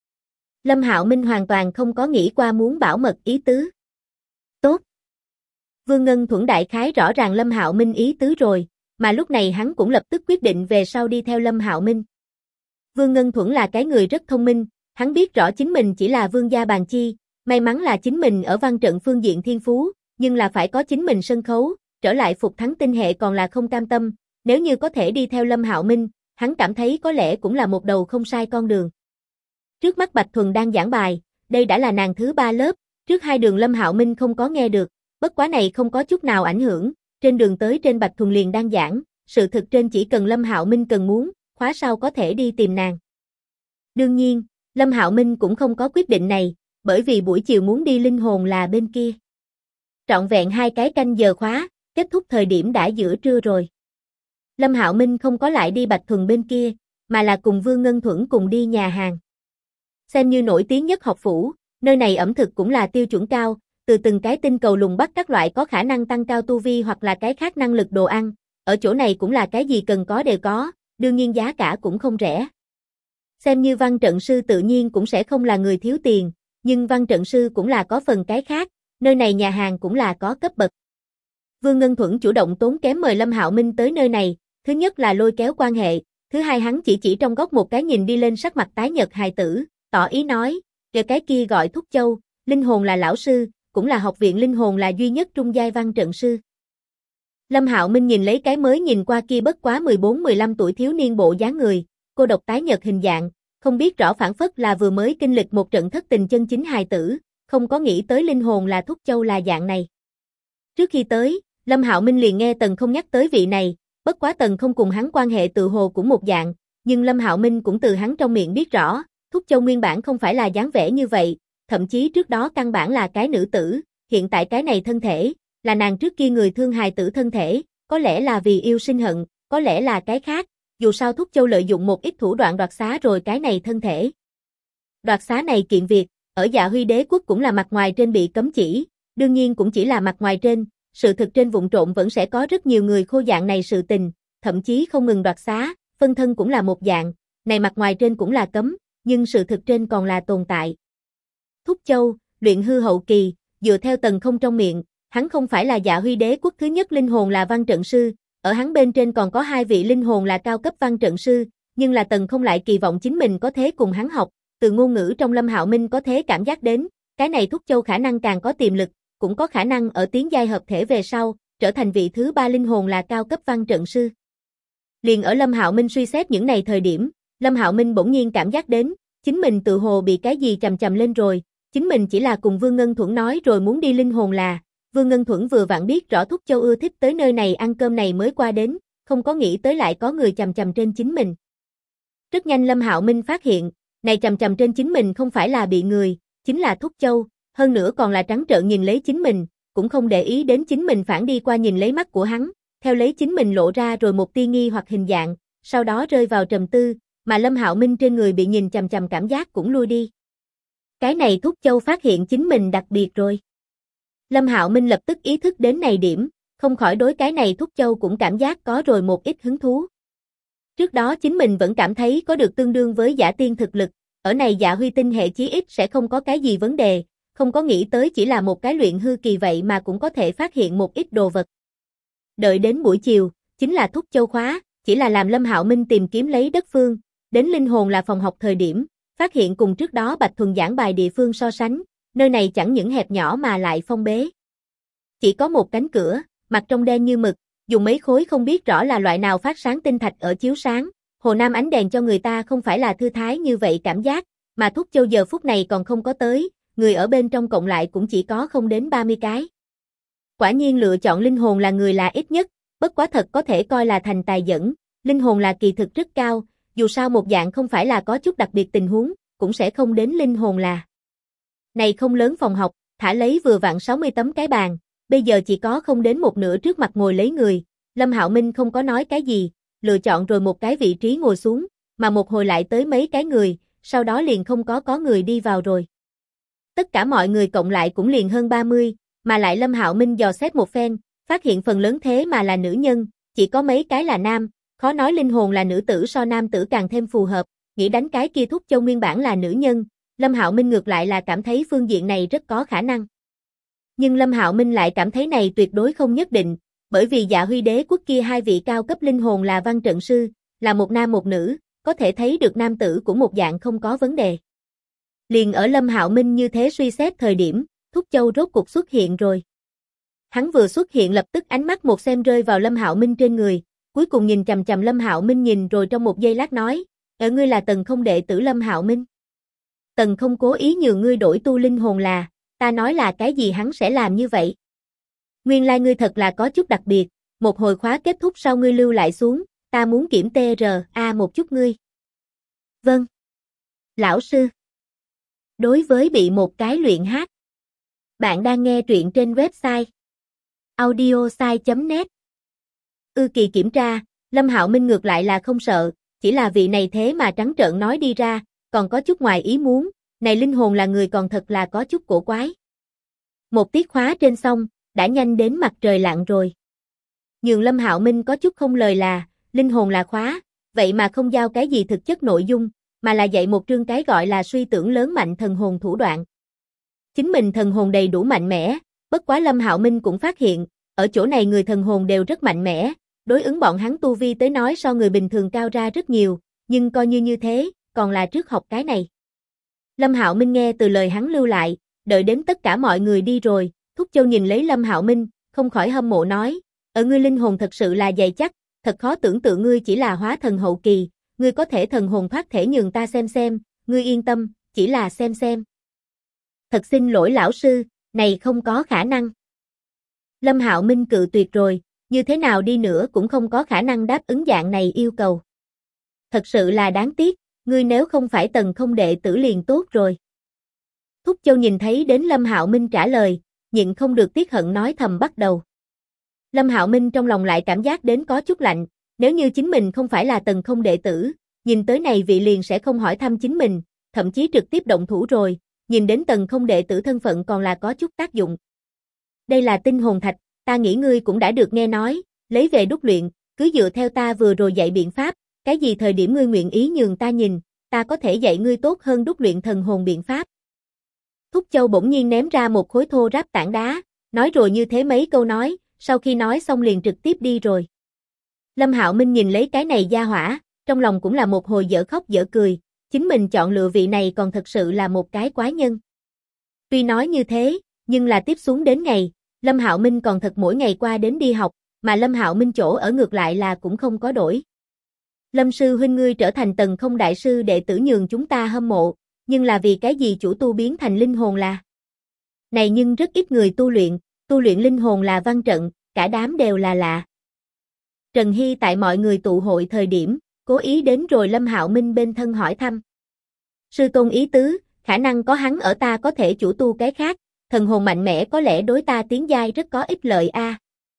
Lâm Hạo Minh hoàn toàn không có nghĩ qua muốn bảo mật ý tứ. Tốt. Vương Ngân Thuẫn đại khái rõ ràng Lâm Hạo Minh ý tứ rồi, mà lúc này hắn cũng lập tức quyết định về sau đi theo Lâm Hạo Minh. Vương Ngân Thuẫn là cái người rất thông minh, hắn biết rõ chính mình chỉ là vương gia bàn chi, may mắn là chính mình ở văn trận phương diện thiên phú, nhưng là phải có chính mình sân khấu, trở lại phục thắng tinh hệ còn là không cam tâm, nếu như có thể đi theo Lâm Hạo Minh, hắn cảm thấy có lẽ cũng là một đầu không sai con đường. Trước mắt Bạch Thuần đang giảng bài, đây đã là nàng thứ 3 lớp, trước 2 đường Lâm Hạo Minh không có nghe được, bất quá này không có chút nào ảnh hưởng, trên đường tới trên Bạch Thuần liền đang giảng, sự thực trên chỉ cần Lâm Hạo Minh cần muốn, khóa sau có thể đi tìm nàng. Đương nhiên, Lâm Hạo Minh cũng không có quyết định này, bởi vì buổi chiều muốn đi linh hồn là bên kia. Trọn vẹn 2 cái canh giờ khóa, kết thúc thời điểm đã giữa trưa rồi. Lâm Hạo Minh không có lại đi Bạch Thuần bên kia, mà là cùng Vương Ngân Thuẫn cùng đi nhà hàng. Xem như nổi tiếng nhất học phủ, nơi này ẩm thực cũng là tiêu chuẩn cao, từ từng cái tinh cầu lùng bắt các loại có khả năng tăng cao tu vi hoặc là cái khác năng lực đồ ăn, ở chỗ này cũng là cái gì cần có đều có, đương nhiên giá cả cũng không rẻ. Xem như văn trận sư tự nhiên cũng sẽ không là người thiếu tiền, nhưng văn trận sư cũng là có phần cái khác, nơi này nhà hàng cũng là có cấp bậc. Vương Ngân Thuẫn chủ động tốn kém mời Lâm Hạo Minh tới nơi này, thứ nhất là lôi kéo quan hệ, thứ hai hắn chỉ trong góc một cái nhìn đi lên sắc mặt tái nhợt hài tử, tỏ ý nói, kìa cái kia gọi Thúc Châu, linh hồn là lão sư, cũng là học viện linh hồn là duy nhất trung giai văn trận sư. Lâm Hạo Minh nhìn lấy cái mới nhìn qua kia bất quá 14-15 tuổi thiếu niên bộ dáng người, cô độc tái nhợt hình dạng, không biết rõ phản phất là vừa mới kinh lịch một trận thất tình chân chính hài tử, không có nghĩ tới linh hồn là Thúc Châu là dạng này. Trước khi tới, Lâm Hạo Minh liền nghe Tần Không nhắc tới vị này, bất quá Tần Không cùng hắn quan hệ tự hồ cũng một dạng, nhưng Lâm Hạo Minh cũng từ hắn trong miệng biết rõ, Thúc Châu nguyên bản không phải là dáng vẻ như vậy, thậm chí trước đó căn bản là cái nữ tử, hiện tại cái này thân thể, là nàng trước kia người thương hài tử thân thể, có lẽ là vì yêu sinh hận, có lẽ là cái khác, dù sao Thúc Châu lợi dụng một ít thủ đoạn đoạt xá rồi cái này thân thể. Đoạt xá này kiện việc, ở Dạ Huy Đế quốc cũng là mặt ngoài trên bị cấm chỉ, đương nhiên cũng chỉ là mặt ngoài trên, sự thực trên vụn trộn vẫn sẽ có rất nhiều người khô dạng này sự tình, thậm chí không ngừng đoạt xá, phân thân cũng là một dạng, này mặt ngoài trên cũng là cấm, nhưng sự thực trên còn là tồn tại. Thúc Châu, luyện hư hậu kỳ, dựa theo Tần Không trong miệng, hắn không phải là Dạ Huy Đế quốc thứ nhất linh hồn là văn trận sư, ở hắn bên trên còn có 2 vị linh hồn là cao cấp văn trận sư, nhưng là Tần Không lại kỳ vọng chính mình có thể cùng hắn học, từ ngôn ngữ trong Lâm Hạo Minh có thể cảm giác đến, cái này Thúc Châu khả năng càng có tiềm lực, cũng có khả năng ở tiến giai hợp thể về sau, trở thành vị thứ 3 linh hồn là cao cấp văn trận sư. Liền ở Lâm Hạo Minh suy xét những này thời điểm, Lâm Hạo Minh bỗng nhiên cảm giác đến, chính mình tự hồ bị cái gì chầm chầm lên rồi, chính mình chỉ là cùng Vương Ngân Thuẫn nói rồi muốn đi linh hồn là, Vương Ngân Thuẫn vừa vặn biết rõ Thúc Châu ưa thích tới nơi này ăn cơm này mới qua đến, không có nghĩ tới lại có người chầm chầm trên chính mình. Rất nhanh Lâm Hạo Minh phát hiện, này chầm chầm trên chính mình không phải là bị người, chính là Thúc Châu, hơn nữa còn là trắng trợn nhìn lấy chính mình, cũng không để ý đến chính mình phản đi qua nhìn lấy mắt của hắn, theo lấy chính mình lộ ra rồi một tia nghi hoặc hình dạng, sau đó rơi vào trầm tư, mà Lâm Hạo Minh trên người bị nhìn chằm chằm cảm giác cũng lui đi. Cái này Thúc Châu phát hiện chính mình đặc biệt rồi. Lâm Hạo Minh lập tức ý thức đến này điểm, không khỏi đối cái này Thúc Châu cũng cảm giác có rồi một ít hứng thú. Trước đó chính mình vẫn cảm thấy có được tương đương với Giả Tiên thực lực, ở này Dạ Huy tinh hệ chí ít sẽ không có cái gì vấn đề, không có nghĩ tới chỉ là một cái luyện hư kỳ vậy mà cũng có thể phát hiện một ít đồ vật. Đợi đến buổi chiều, chính là Thúc Châu khóa, chỉ là làm Lâm Hạo Minh tìm kiếm lấy đất phương, đến linh hồn là phòng học thời điểm, phát hiện cùng trước đó Bạch Thuần giảng bài địa phương so sánh, nơi này chẳng những hẹp nhỏ mà lại phong bế. Chỉ có một cánh cửa, mặt trong đen như mực, dùng mấy khối không biết rõ là loại nào phát sáng tinh thạch ở chiếu sáng, hồ nam ánh đèn cho người ta không phải là thư thái như vậy cảm giác, mà Thúc Châu giờ phút này còn không có tới, người ở bên trong cộng lại cũng chỉ có không đến 30 cái. Quả nhiên lựa chọn linh hồn là người là ít nhất, bất quá thật có thể coi là thành tài dẫn, linh hồn là kỳ thực rất cao, dù sao một dạng không phải là có chút đặc biệt tình huống, cũng sẽ không đến linh hồn là. Này không lớn phòng học, thả lấy vừa vặn 60 tấm cái bàn, bây giờ chỉ có không đến một nửa trước mặt ngồi lấy người, Lâm Hạo Minh không có nói cái gì, lựa chọn rồi một cái vị trí ngồi xuống, mà một hồi lại tới mấy cái người, sau đó liền không có người đi vào rồi. Tất cả mọi người cộng lại cũng liền hơn 30, mà lại Lâm Hạo Minh dò xét một phen, phát hiện phần lớn thế mà là nữ nhân, chỉ có mấy cái là nam, khó nói linh hồn là nữ tử so nam tử càng thêm phù hợp, nghĩ đánh cái kia Thúc Châu nguyên bản là nữ nhân, Lâm Hạo Minh ngược lại là cảm thấy phương diện này rất có khả năng. Nhưng Lâm Hạo Minh lại cảm thấy này tuyệt đối không nhất định, bởi vì Dạ Huy đế quốc kia hai vị cao cấp linh hồn là văn trận sư, là một nam một nữ, có thể thấy được nam tử cũng một dạng không có vấn đề. Liền ở Lâm Hạo Minh như thế suy xét thời điểm, Thúc Châu rốt cục xuất hiện rồi. Hắn vừa xuất hiện lập tức ánh mắt một xem rơi vào Lâm Hạo Minh trên người, cuối cùng nhìn chằm chằm Lâm Hạo Minh nhìn rồi trong một giây lát nói, ngươi là Tần Không đệ tử Lâm Hạo Minh. Tần Không cố ý nhường ngươi đổi tu linh hồn là, ta nói là cái gì hắn sẽ làm như vậy. Nguyên lai ngươi thật là có chút đặc biệt, một hồi khóa kết thúc sau ngươi lưu lại xuống, ta muốn kiểm TRA một chút ngươi. Vâng. Lão sư. Đối với bị một cái luyện hát. Bạn đang nghe truyện trên website audiosai.net. Kỳ kiểm tra, Lâm Hạo Minh ngược lại là không sợ, chỉ là vị này thế mà trắng trợn nói đi ra, còn có chút ngoài ý muốn, này linh hồn là người còn thật là có chút cổ quái. Một tiết khóa trên xong, đã nhanh đến mặt trời lặn rồi. Nhường Lâm Hạo Minh có chút không lời là, linh hồn là khóa, vậy mà không giao cái gì thực chất nội dung, mà là dạy một trương cái gọi là suy tưởng lớn mạnh thần hồn thủ đoạn. Chính mình thần hồn đầy đủ mạnh mẽ, bất quá Lâm Hạo Minh cũng phát hiện, ở chỗ này người thần hồn đều rất mạnh mẽ, đối ứng bọn hắn tu vi tới nói so người bình thường cao ra rất nhiều, nhưng coi như thế, còn là trước học cái này. Lâm Hạo Minh nghe từ lời hắn lưu lại, đợi đến tất cả mọi người đi rồi, Thúc Châu nhìn lấy Lâm Hạo Minh, không khỏi hâm mộ nói, ở ngươi linh hồn thật sự là dày chắc, thật khó tưởng tượng ngươi chỉ là hóa thần hậu kỳ, ngươi có thể thần hồn thoát thể nhường ta xem, ngươi yên tâm, chỉ là xem. Thật xin lỗi lão sư, này không có khả năng. Lâm Hạo Minh cự tuyệt rồi, như thế nào đi nữa cũng không có khả năng đáp ứng dạng này yêu cầu. Thật sự là đáng tiếc, ngươi nếu không phải Tần Không đệ tử liền tốt rồi. Thúc Châu nhìn thấy đến Lâm Hạo Minh trả lời, nhịn không được tiếc hận nói thầm bắt đầu. Lâm Hạo Minh trong lòng lại cảm giác đến có chút lạnh, nếu như chính mình không phải là Tần Không đệ tử, nhìn tới này vị liền sẽ không hỏi thăm chính mình, thậm chí trực tiếp động thủ rồi, nhìn đến Tần Không đệ tử thân phận còn là có chút tác dụng. Đây là tinh hồn thạch, ta nghĩ ngươi cũng đã được nghe nói, lấy về đúc luyện, cứ dựa theo ta vừa rồi dạy biện pháp, cái gì thời điểm ngươi nguyện ý nhường ta nhìn, ta có thể dạy ngươi tốt hơn đúc luyện thần hồn biện pháp. Thúc Châu bỗng nhiên ném ra một khối thô ráp tảng đá, nói rồi như thế mấy câu nói, sau khi nói xong liền trực tiếp đi rồi. Lâm Hạo Minh nhìn lấy cái này gia hỏa, trong lòng cũng là một hồi dở khóc dở cười, chính mình chọn lựa vị này còn thật sự là một cái quái nhân. Tuy nói như thế, nhưng là tiếp xuống đến ngày, Lâm Hạo Minh còn thật mỗi ngày qua đến đi học, mà Lâm Hạo Minh chỗ ở ngược lại là cũng không có đổi. Lâm sư huynh ngươi trở thành Tần Không đại sư đệ tử nhường chúng ta hâm mộ, nhưng là vì cái gì chủ tu biến thành linh hồn là? Này nhưng rất ít người tu luyện linh hồn là văn trận, cả đám đều là lạ. Trần Hy tại mọi người tụ hội thời điểm, cố ý đến rồi Lâm Hạo Minh bên thân hỏi thăm. Sư tôn ý tứ, khả năng có hắn ở ta có thể chủ tu cái khác, thần hồn mạnh mẽ có lẽ đối ta tiến giai rất có ích lợi a.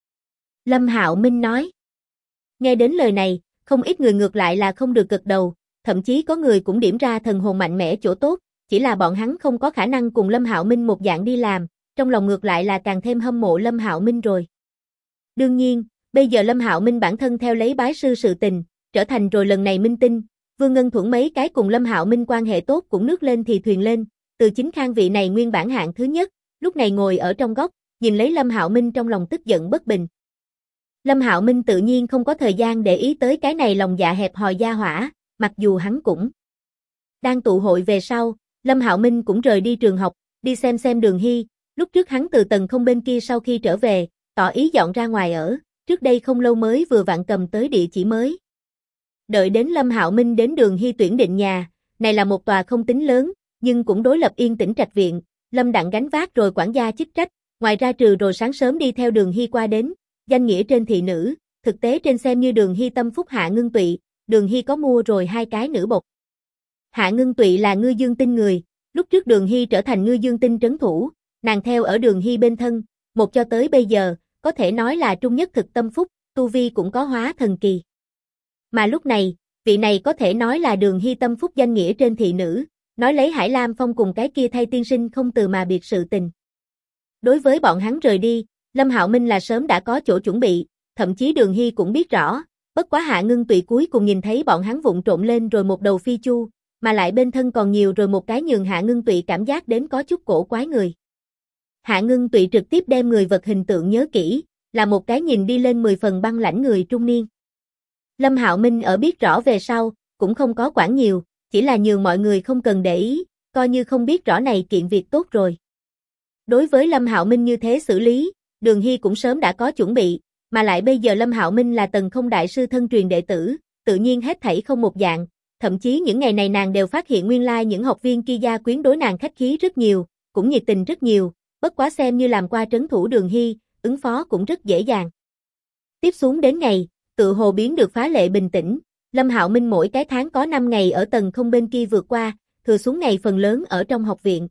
Lâm Hạo Minh nói. Nghe đến lời này, không ít người ngược lại là không được gật đầu, thậm chí có người cũng điểm ra thần hồn mạnh mẽ chỗ tốt, chỉ là bọn hắn không có khả năng cùng Lâm Hạo Minh một dạng đi làm, trong lòng ngược lại là càng thêm hâm mộ Lâm Hạo Minh rồi. Đương nhiên, bây giờ Lâm Hạo Minh bản thân theo lấy bái sư sự tình, trở thành rồi lần này minh tinh, Vương Ngân Thuẫn mấy cái cùng Lâm Hạo Minh quan hệ tốt cũng nước lên thì thuyền lên, từ Chính Khang vị này nguyên bản hạng thứ nhất, lúc này ngồi ở trong góc, nhìn lấy Lâm Hạo Minh trong lòng tức giận bất bình. Lâm Hạo Minh tự nhiên không có thời gian để ý tới cái này lòng dạ hẹp hòi gia hỏa, mặc dù hắn cũng đang tụ hội về sau, Lâm Hạo Minh cũng rời đi trường học, đi xem Đường Hy, lúc trước hắn từ tầng không bên kia sau khi trở về, tỏ ý dọn ra ngoài ở, trước đây không lâu mới vừa vặn cầm tới địa chỉ mới. Đợi đến Lâm Hạo Minh đến Đường Hy tuyển định nhà, này là một tòa không tính lớn, nhưng cũng đối lập yên tĩnh trạch viện, Lâm Đặng gánh vác rồi quản gia chức trách, ngoài ra trừ rồi sáng sớm đi theo Đường Hy qua đến, danh nghĩa trên thị nữ, thực tế trên xem như Đường Hy tâm phúc Hạ Ngưng Tụy, Đường Hy có mua rồi 2 cái nữ bột. Hạ Ngưng Tụy là Ngư Dương Tinh người, lúc trước Đường Hy trở thành Ngư Dương Tinh trấn thủ, nàng theo ở Đường Hy bên thân, một cho tới bây giờ, có thể nói là trung nhất thực tâm phúc, tu vi cũng có hóa thần kỳ. Mà lúc này, vị này có thể nói là Đường Hy tâm phúc danh nghĩa trên thị nữ, nói lấy Hải Lam Phong cùng cái kia thay tiên sinh không từ mà biệt sự tình. Đối với bọn hắn rời đi, Lâm Hạo Minh là sớm đã có chỗ chuẩn bị, thậm chí Đường Hy cũng biết rõ, bất quá Hạ Ngưng Tụy cuối cùng nhìn thấy bọn hắn vụng trộn lên rồi một đầu phi chu, mà lại bên thân còn nhiều rồi một cái nhường Hạ Ngưng Tụy cảm giác đến có chút cổ quái người. Hạ Ngưng Tụy trực tiếp đem người vật hình tượng nhớ kỹ, là một cái nhìn đi lên 10 phần băng lãnh người trung niên. Lâm Hạo Minh ở biết rõ về sau, cũng không có quản nhiều, chỉ là nhường mọi người không cần để ý, coi như không biết rõ này kiện việc tốt rồi. Đối với Lâm Hạo Minh như thế xử lý, Đường Hy cũng sớm đã có chuẩn bị, mà lại bây giờ Lâm Hạo Minh là Tần Không đại sư thân truyền đệ tử, tự nhiên hết thảy không một dạng, thậm chí những ngày này nàng đều phát hiện nguyên lai những học viên kia gia quyến đối nàng khách khí rất nhiều, cũng nhiệt tình rất nhiều, bất quá xem như làm qua trấn thủ Đường Hy, ứng phó cũng rất dễ dàng. Tiếp xuống đến ngày, tự hồ biến được phá lệ bình tĩnh, Lâm Hạo Minh mỗi cái tháng có 5 ngày ở Tần Không bên kia vượt qua, thừa xuống ngày phần lớn ở trong học viện.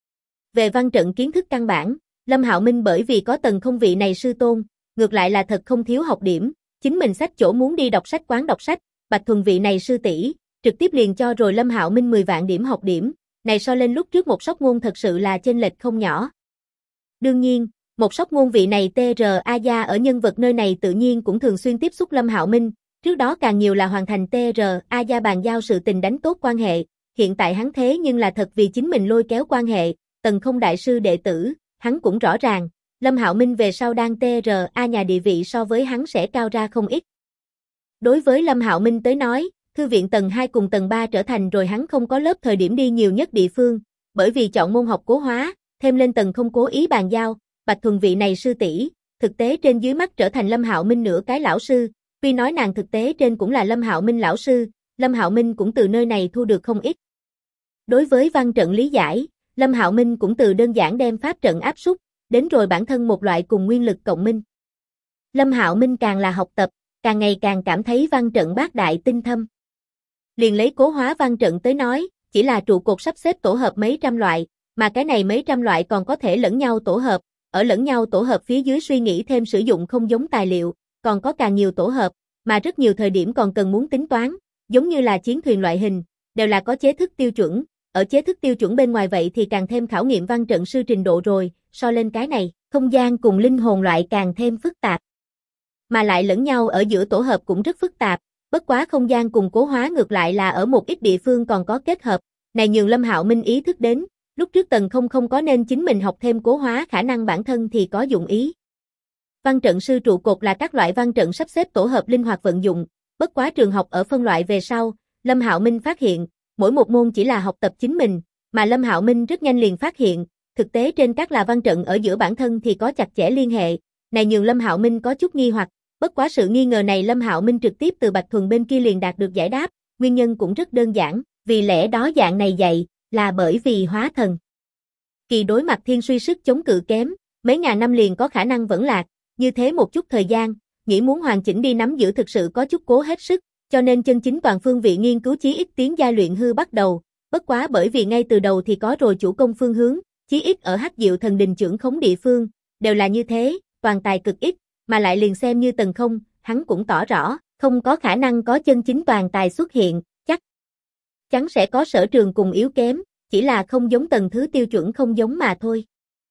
Về văn trận kiến thức căn bản, Lâm Hạo Minh bởi vì có Tần Không vị này sư tôn, ngược lại là thật không thiếu học điểm, chính mình sách chỗ muốn đi đọc sách quán đọc sách, Bạch Thuần vị này sư tỷ trực tiếp liền cho rồi Lâm Hạo Minh 10 vạn điểm học điểm, này so lên lúc trước một sóc ngôn thật sự là chênh lệch không nhỏ. Đương nhiên, một sóc ngôn vị này TRA gia ở nhân vật nơi này tự nhiên cũng thường xuyên tiếp xúc Lâm Hạo Minh, trước đó càng nhiều là hoàn thành TRA gia bàn giao sự tình đánh tốt quan hệ, hiện tại hắn thế nhưng là thật vì chính mình lôi kéo quan hệ, Tần Không đại sư đệ tử, hắn cũng rõ ràng, Lâm Hạo Minh về sau đang TRA nhà địa vị so với hắn sẽ cao ra không ít. Đối với Lâm Hạo Minh tới nói, thư viện tầng 2 cùng tầng 3 trở thành rồi hắn không có lớp thời điểm đi nhiều nhất địa phương, bởi vì chọn môn học cố hóa, thêm lên Tần Không cố ý bàn giao, Bạch Thuần vị này sư tỷ, thực tế trên dưới mắt trở thành Lâm Hạo Minh nửa cái lão sư, tuy nói nàng thực tế trên cũng là Lâm Hạo Minh lão sư, Lâm Hạo Minh cũng từ nơi này thu được không ít. Đối với văn trận lý giải, Lâm Hạo Minh cũng từ đơn giản đem pháp trận áp xúc, đến rồi bản thân một loại cùng nguyên lực cộng minh. Lâm Hạo Minh càng là học tập, càng ngày càng cảm thấy văn trận bát đại tinh thâm. Liền lấy cố hóa văn trận tới nói, chỉ là trụ cột sắp xếp tổ hợp mấy trăm loại, mà cái này mấy trăm loại còn có thể lẫn nhau tổ hợp, ở lẫn nhau tổ hợp phía dưới suy nghĩ thêm sử dụng không giống tài liệu, còn có càng nhiều tổ hợp, mà rất nhiều thời điểm còn cần muốn tính toán, giống như là chiến thuyền loại hình, đều là có chế thức tiêu chuẩn, ở chế thức tiêu chuẩn bên ngoài vậy thì càng thêm khảo nghiệm văn trận sư trình độ rồi, so lên cái này, không gian cùng linh hồn loại càng thêm phức tạp. Mà lại lẫn nhau ở giữa tổ hợp cũng rất phức tạp, bất quá không gian cùng cố hóa ngược lại là ở một ít địa phương còn có kết hợp, này nhường Lâm Hạo Minh ý thức đến, lúc trước Tần không có nên chính mình học thêm cố hóa khả năng bản thân thì có dụng ý. Văn trận sư trụ cột là các loại văn trận sắp xếp tổ hợp linh hoạt vận dụng, bất quá trường học ở phân loại về sau, Lâm Hạo Minh phát hiện, mỗi một môn chỉ là học tập chính mình, mà Lâm Hạo Minh rất nhanh liền phát hiện, thực tế trên các là văn trận ở giữa bản thân thì có chặt chẽ liên hệ, này nhường Lâm Hạo Minh có chút nghi hoặc, bất quá sự nghi ngờ này Lâm Hạo Minh trực tiếp từ Bạch Thuần bên kia liền đạt được giải đáp, nguyên nhân cũng rất đơn giản, vì lẽ đó dạng này dạy, là bởi vì hóa thần kỳ đối mặt thiên suy sức chống cự kém, mấy ngàn năm liền có khả năng vẫn lạc, như thế một chút thời gian, nghĩ muốn hoàn chỉnh đi nắm giữ thực sự có chút cố hết sức, cho nên chân chính toàn phương vị nghiên cứu chí ít tiến giai luyện hư bắt đầu, bất quá bởi vì ngay từ đầu thì có rồi chủ công phương hướng, chí ít ở Hắc Diệu Thần Đình trưởng khống địa phương, đều là như thế, toàn tài cực ít, mà lại liền xem như Tần Không, hắn cũng tỏ rõ, không có khả năng có chân chính toàn tài xuất hiện, chắc chắn sẽ có sở trường cùng yếu kém, chỉ là không giống tầng thứ tiêu chuẩn không giống mà thôi.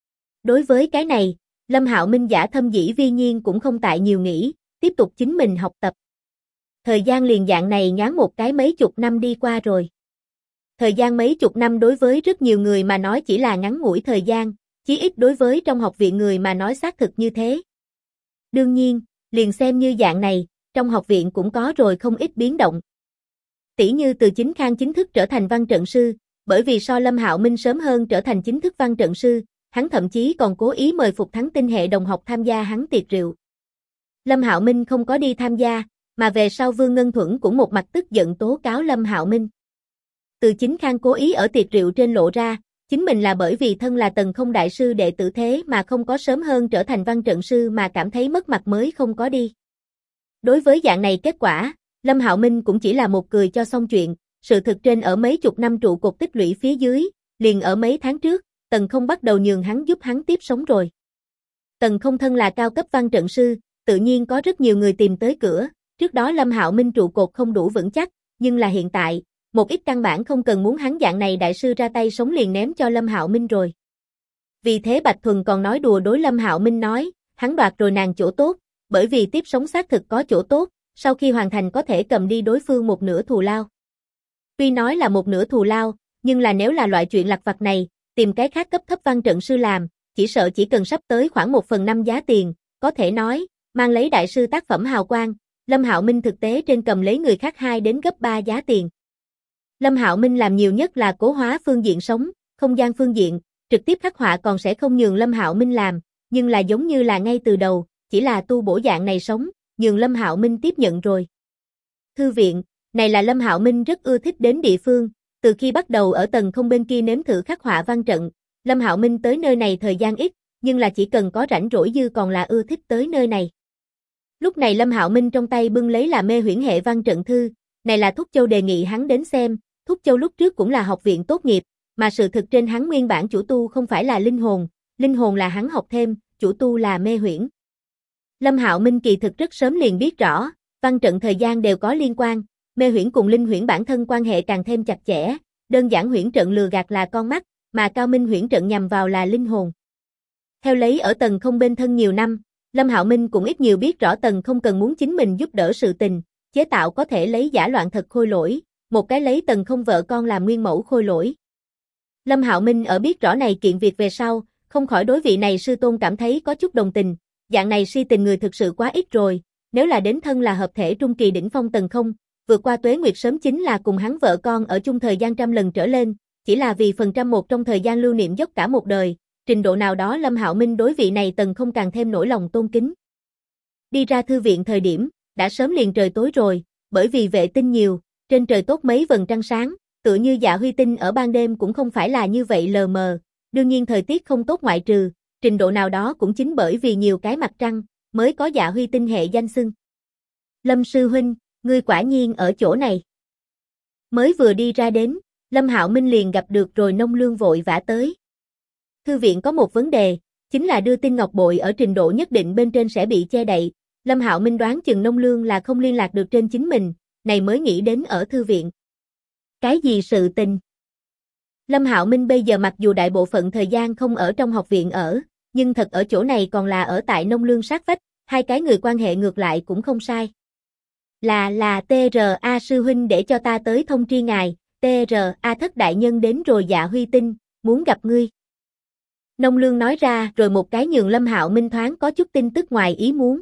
Đối với cái này, Lâm Hạo Minh giả thâm dĩ vi nhiên cũng không tại nhiều nghĩ, tiếp tục chính mình học tập. Thời gian liền dạng này nhoáng một cái mấy chục năm đi qua rồi. Thời gian mấy chục năm đối với rất nhiều người mà nói chỉ là ngắn ngủi thời gian, chí ít đối với trong học viện người mà nói xác thực như thế. Đương nhiên, liền xem như dạng này, trong học viện cũng có rồi không ít biến động. Tỷ như từ Chính Khang chính thức trở thành văn trận sư, bởi vì so Lâm Hạo Minh sớm hơn trở thành chính thức văn trận sư, hắn thậm chí còn cố ý mời Phục Thắng tinh hệ đồng học tham gia hắn tiệc rượu. Lâm Hạo Minh không có đi tham gia, mà về sau Vương Ngân Thuẫn cũng một mặt tức giận tố cáo Lâm Hạo Minh. Từ Chính Khang cố ý ở tiệc rượu trên lộ ra, chính mình là bởi vì thân là Tần Không đại sư đệ tử thế mà không có sớm hơn trở thành văn trận sư mà cảm thấy mất mặt mới không có đi. Đối với dạng này kết quả, Lâm Hạo Minh cũng chỉ là một cười cho xong chuyện, sự thực trên ở mấy chục năm trụ cột tích lũy phía dưới, liền ở mấy tháng trước, Tần Không bắt đầu nhường hắn giúp hắn tiếp sống rồi. Tần Không thân là cao cấp văn trận sư, tự nhiên có rất nhiều người tìm tới cửa, trước đó Lâm Hạo Minh trụ cột không đủ vững chắc, nhưng là hiện tại, một ít căn bản không cần muốn hắn dạng này đại sư ra tay sống liền ném cho Lâm Hạo Minh rồi. Vì thế Bạch Thuần còn nói đùa đối Lâm Hạo Minh nói, hắn đoạt rồi nàng chỗ tốt, bởi vì tiếp sống xác thực có chỗ tốt, sau khi hoàn thành có thể cầm đi đối phương một nửa thù lao. Tuy nói là một nửa thù lao, nhưng là nếu là loại chuyện lặt vặt này, tìm cái khác cấp thấp văn trận sư làm, chỉ sợ chỉ cần sắp tới khoảng 1/5 giá tiền, có thể nói, mang lấy đại sư tác phẩm hào quang, Lâm Hạo Minh thực tế trên cầm lấy người khác 2 đến gấp 3 giá tiền. Lâm Hạo Minh làm nhiều nhất là cố hóa phương diện sống, không gian phương diện, trực tiếp khắc họa còn sẽ không nhường Lâm Hạo Minh làm, nhưng là giống như là ngay từ đầu, chỉ là tu bổ dạng này sống, nhường Lâm Hạo Minh tiếp nhận rồi. Thư viện, này là Lâm Hạo Minh rất ưa thích đến địa phương, từ khi bắt đầu ở tầng không bên kia nếm thử khắc họa văn trận, Lâm Hạo Minh tới nơi này thời gian ít, nhưng là chỉ cần có rảnh rỗi dư còn là ưa thích tới nơi này. Lúc này Lâm Hạo Minh trong tay bưng lấy là mê huyễn hệ văn trận thư, này là Thúc Châu đề nghị hắn đến xem, Thúc Châu lúc trước cũng là học viện tốt nghiệp, mà sự thực trên hắn nguyên bản chủ tu không phải là linh hồn là hắn học thêm, chủ tu là mê huyễn. Lâm Hạo Minh kỳ thực rất sớm liền biết rõ, văn trận thời gian đều có liên quan, mê huyễn cùng linh huyễn bản thân quan hệ càng thêm chặt chẽ, đơn giản huyễn trận lừa gạt là con mắt, mà cao minh huyễn trận nhằm vào là linh hồn. Theo lấy ở tầng không bên thân nhiều năm, Lâm Hạo Minh cũng ít nhiều biết rõ tầng không cần muốn chính mình giúp đỡ sự tình, chế tạo có thể lấy giả loạn thật khôi lỗi, một cái lấy tầng không vợ con làm nguyên mẫu khôi lỗi. Lâm Hạo Minh ở biết rõ này kiện việc về sau, không khỏi đối vị này sư tôn cảm thấy có chút đồng tình, dạng này si tình người thực sự quá ít rồi, nếu là đến thân là hợp thể trung kỳ đỉnh phong tầng không, vượt qua tuế nguyệt sớm chính là cùng hắn vợ con ở chung thời gian trăm lần trở lên, chỉ là vì phần trăm một trong thời gian lưu niệm dốc cả một đời, trình độ nào đó Lâm Hạo Minh đối vị này tầng không càng thêm nổi lòng tôn kính. Đi ra thư viện thời điểm, đã sớm liền trời tối rồi, bởi vì vệ tinh nhiều, trên trời tốt mấy vầng trăng sáng, tựa như Dạ Huy tinh ở ban đêm cũng không phải là như vậy lờ mờ, đương nhiên thời tiết không tốt ngoại trừ, trình độ nào đó cũng chính bởi vì nhiều cái mặt trăng, mới có Dạ Huy tinh hệ danh xưng. Lâm sư huynh, ngươi quả nhiên ở chỗ này. Mới vừa đi ra đến, Lâm Hạo Minh liền gặp được rồi Nông Lương vội vã tới. Thư viện có một vấn đề, chính là đưa tin ngọc bội ở trình độ nhất định bên trên sẽ bị che đậy. Lâm Hạo Minh đoán chừng Nông Lương là không liên lạc được trên chính mình, này mới nghĩ đến ở thư viện. Cái gì sự tình? Lâm Hạo Minh bây giờ mặc dù đại bộ phận thời gian không ở trong học viện ở, nhưng thật ở chỗ này còn là ở tại Nông Lương sát vách, hai cái người quan hệ ngược lại cũng không sai. Là TRA sư huynh để cho ta tới thông tri ngài, TRA thất đại nhân đến rồi Dạ Huy tinh, muốn gặp ngươi. Nông Lương nói ra rồi một cái nhường Lâm Hạo Minh thoáng có chút tin tức ngoài ý muốn.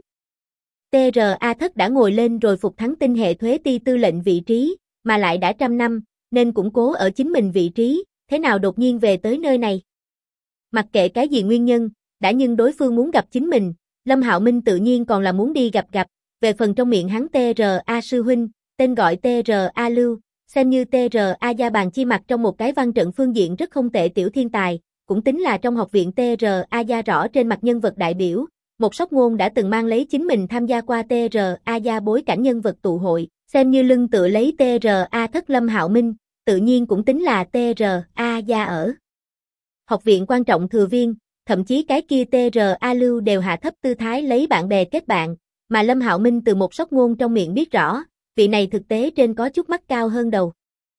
TRA thất đã ngồi lên rồi Phục Thắng tinh hệ thuế ti tư lệnh vị trí, mà lại đã 100 năm, nên củng cố ở chính mình vị trí, thế nào đột nhiên về tới nơi này. Mặc kệ cái gì nguyên nhân, đã nhưng đối phương muốn gặp chính mình, Lâm Hạo Minh tự nhiên còn là muốn đi gặp, về phần trong miệng hắn TRA sư huynh, tên gọi TRA Lưu, xem như TRA gia bàn chi mặt trong một cái văn trận phương diện rất không tệ tiểu thiên tài, cũng tính là trong học viện TRA gia rõ trên mặt nhân vật đại biểu, một sóc ngôn đã từng mang lấy chính mình tham gia qua TRA gia bối cảnh nhân vật tụ hội, xem như lưng tựa lấy TRA thất Lâm Hạo Minh, tự nhiên cũng tính là TRA gia ở học viện quan trọng thừa viên, thậm chí cái kia TRA Lưu đều hạ thấp tư thái lấy bạn bè kết bạn, mà Lâm Hạo Minh từ một sóc ngôn trong miệng biết rõ, vị này thực tế trên có chút mắt cao hơn đầu.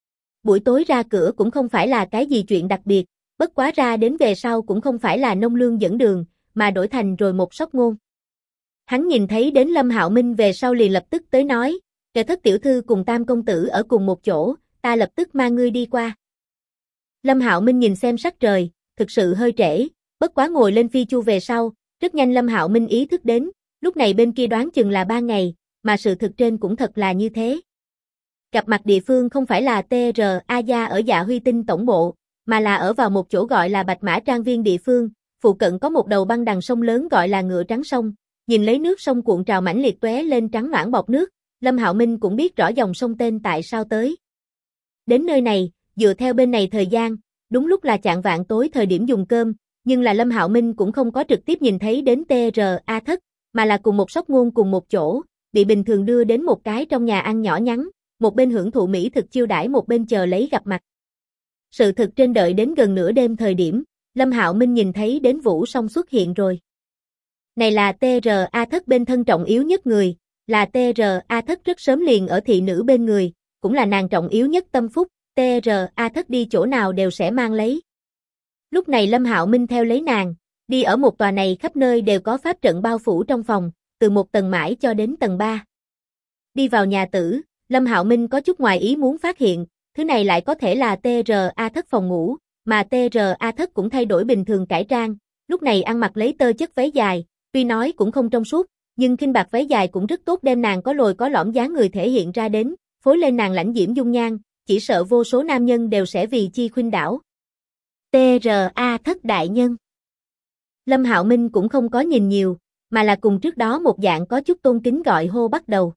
buổi tối ra cửa cũng không phải là cái gì chuyện đặc biệt, bất quá ra đến về sau cũng không phải là nông lương dẫn đường, mà đổi thành rồi một sóc ngôn. Hắn nhìn thấy đến Lâm Hạo Minh về sau liền lập tức tới nói, Kẻ Thất tiểu thư cùng Tam công tử ở cùng một chỗ, ta lập tức mang ngươi đi qua. Lâm Hạo Minh nhìn xem sắc trời, thực sự hơi trễ, bất quá ngồi lên phi chu về sau, rất nhanh Lâm Hạo Minh ý thức đến, lúc này bên kia đoán chừng là 3 ngày, mà sự thực trên cũng thật là như thế. Gặp mặt địa phương không phải là TRA gia ở Dạ Huy Tinh tổng bộ, mà là ở vào một chỗ gọi là Bạch Mã Trang Viên địa phương, phụ cận có một đầu băng đằng sông lớn gọi là Ngựa Trắng Sông, nhìn lấy nước sông cuộn trào mãnh liệt tóe lên trắng loãng bọt nước, Lâm Hạo Minh cũng biết rõ dòng sông tên tại sao tới. Đến nơi này, dựa theo bên này thời gian, đúng lúc là chạng vạng tối thời điểm dùng cơm, nhưng là Lâm Hạo Minh cũng không có trực tiếp nhìn thấy đến TRA Thất, mà là cùng một sóc ngôn cùng một chỗ, bị bình thường đưa đến một cái trong nhà ăn nhỏ nhắn, một bên hưởng thụ mỹ thực chiêu đãi một bên chờ lấy gặp mặt. Sự thực trên đợi đến gần nửa đêm thời điểm, Lâm Hạo Minh nhìn thấy đến Vũ Song xuất hiện rồi. Này là TRA Thất bên thân trọng yếu nhất người, là TRA Thất rất sớm liền ở thị nữ bên người, cũng là nàng trọng yếu nhất tâm phúc, TRA Thất đi chỗ nào đều sẽ mang lấy. Lúc này Lâm Hạo Minh theo lấy nàng, đi ở một tòa này khắp nơi đều có pháp trận bao phủ trong phòng, từ một tầng mãi cho đến tầng 3. Đi vào nhà tử, Lâm Hạo Minh có chút ngoài ý muốn phát hiện, thứ này lại có thể là TRA Thất phòng ngủ, mà TRA Thất cũng thay đổi bình thường cải trang, lúc này ăn mặc lấy tơ chất váy dài, tuy nói cũng không trong suốt, nhưng khinh bạc váy dài cũng rất tốt đem nàng có lồi có lõm dáng người thể hiện ra đến, phối lên nàng lãnh diễm dung nhan, chỉ sợ vô số nam nhân đều sẽ vì chi khuynh đảo. TRA Thất đại nhân. Lâm Hạo Minh cũng không có nhìn nhiều, mà là cùng trước đó một dạng có chút tôn kính gọi hô bắt đầu.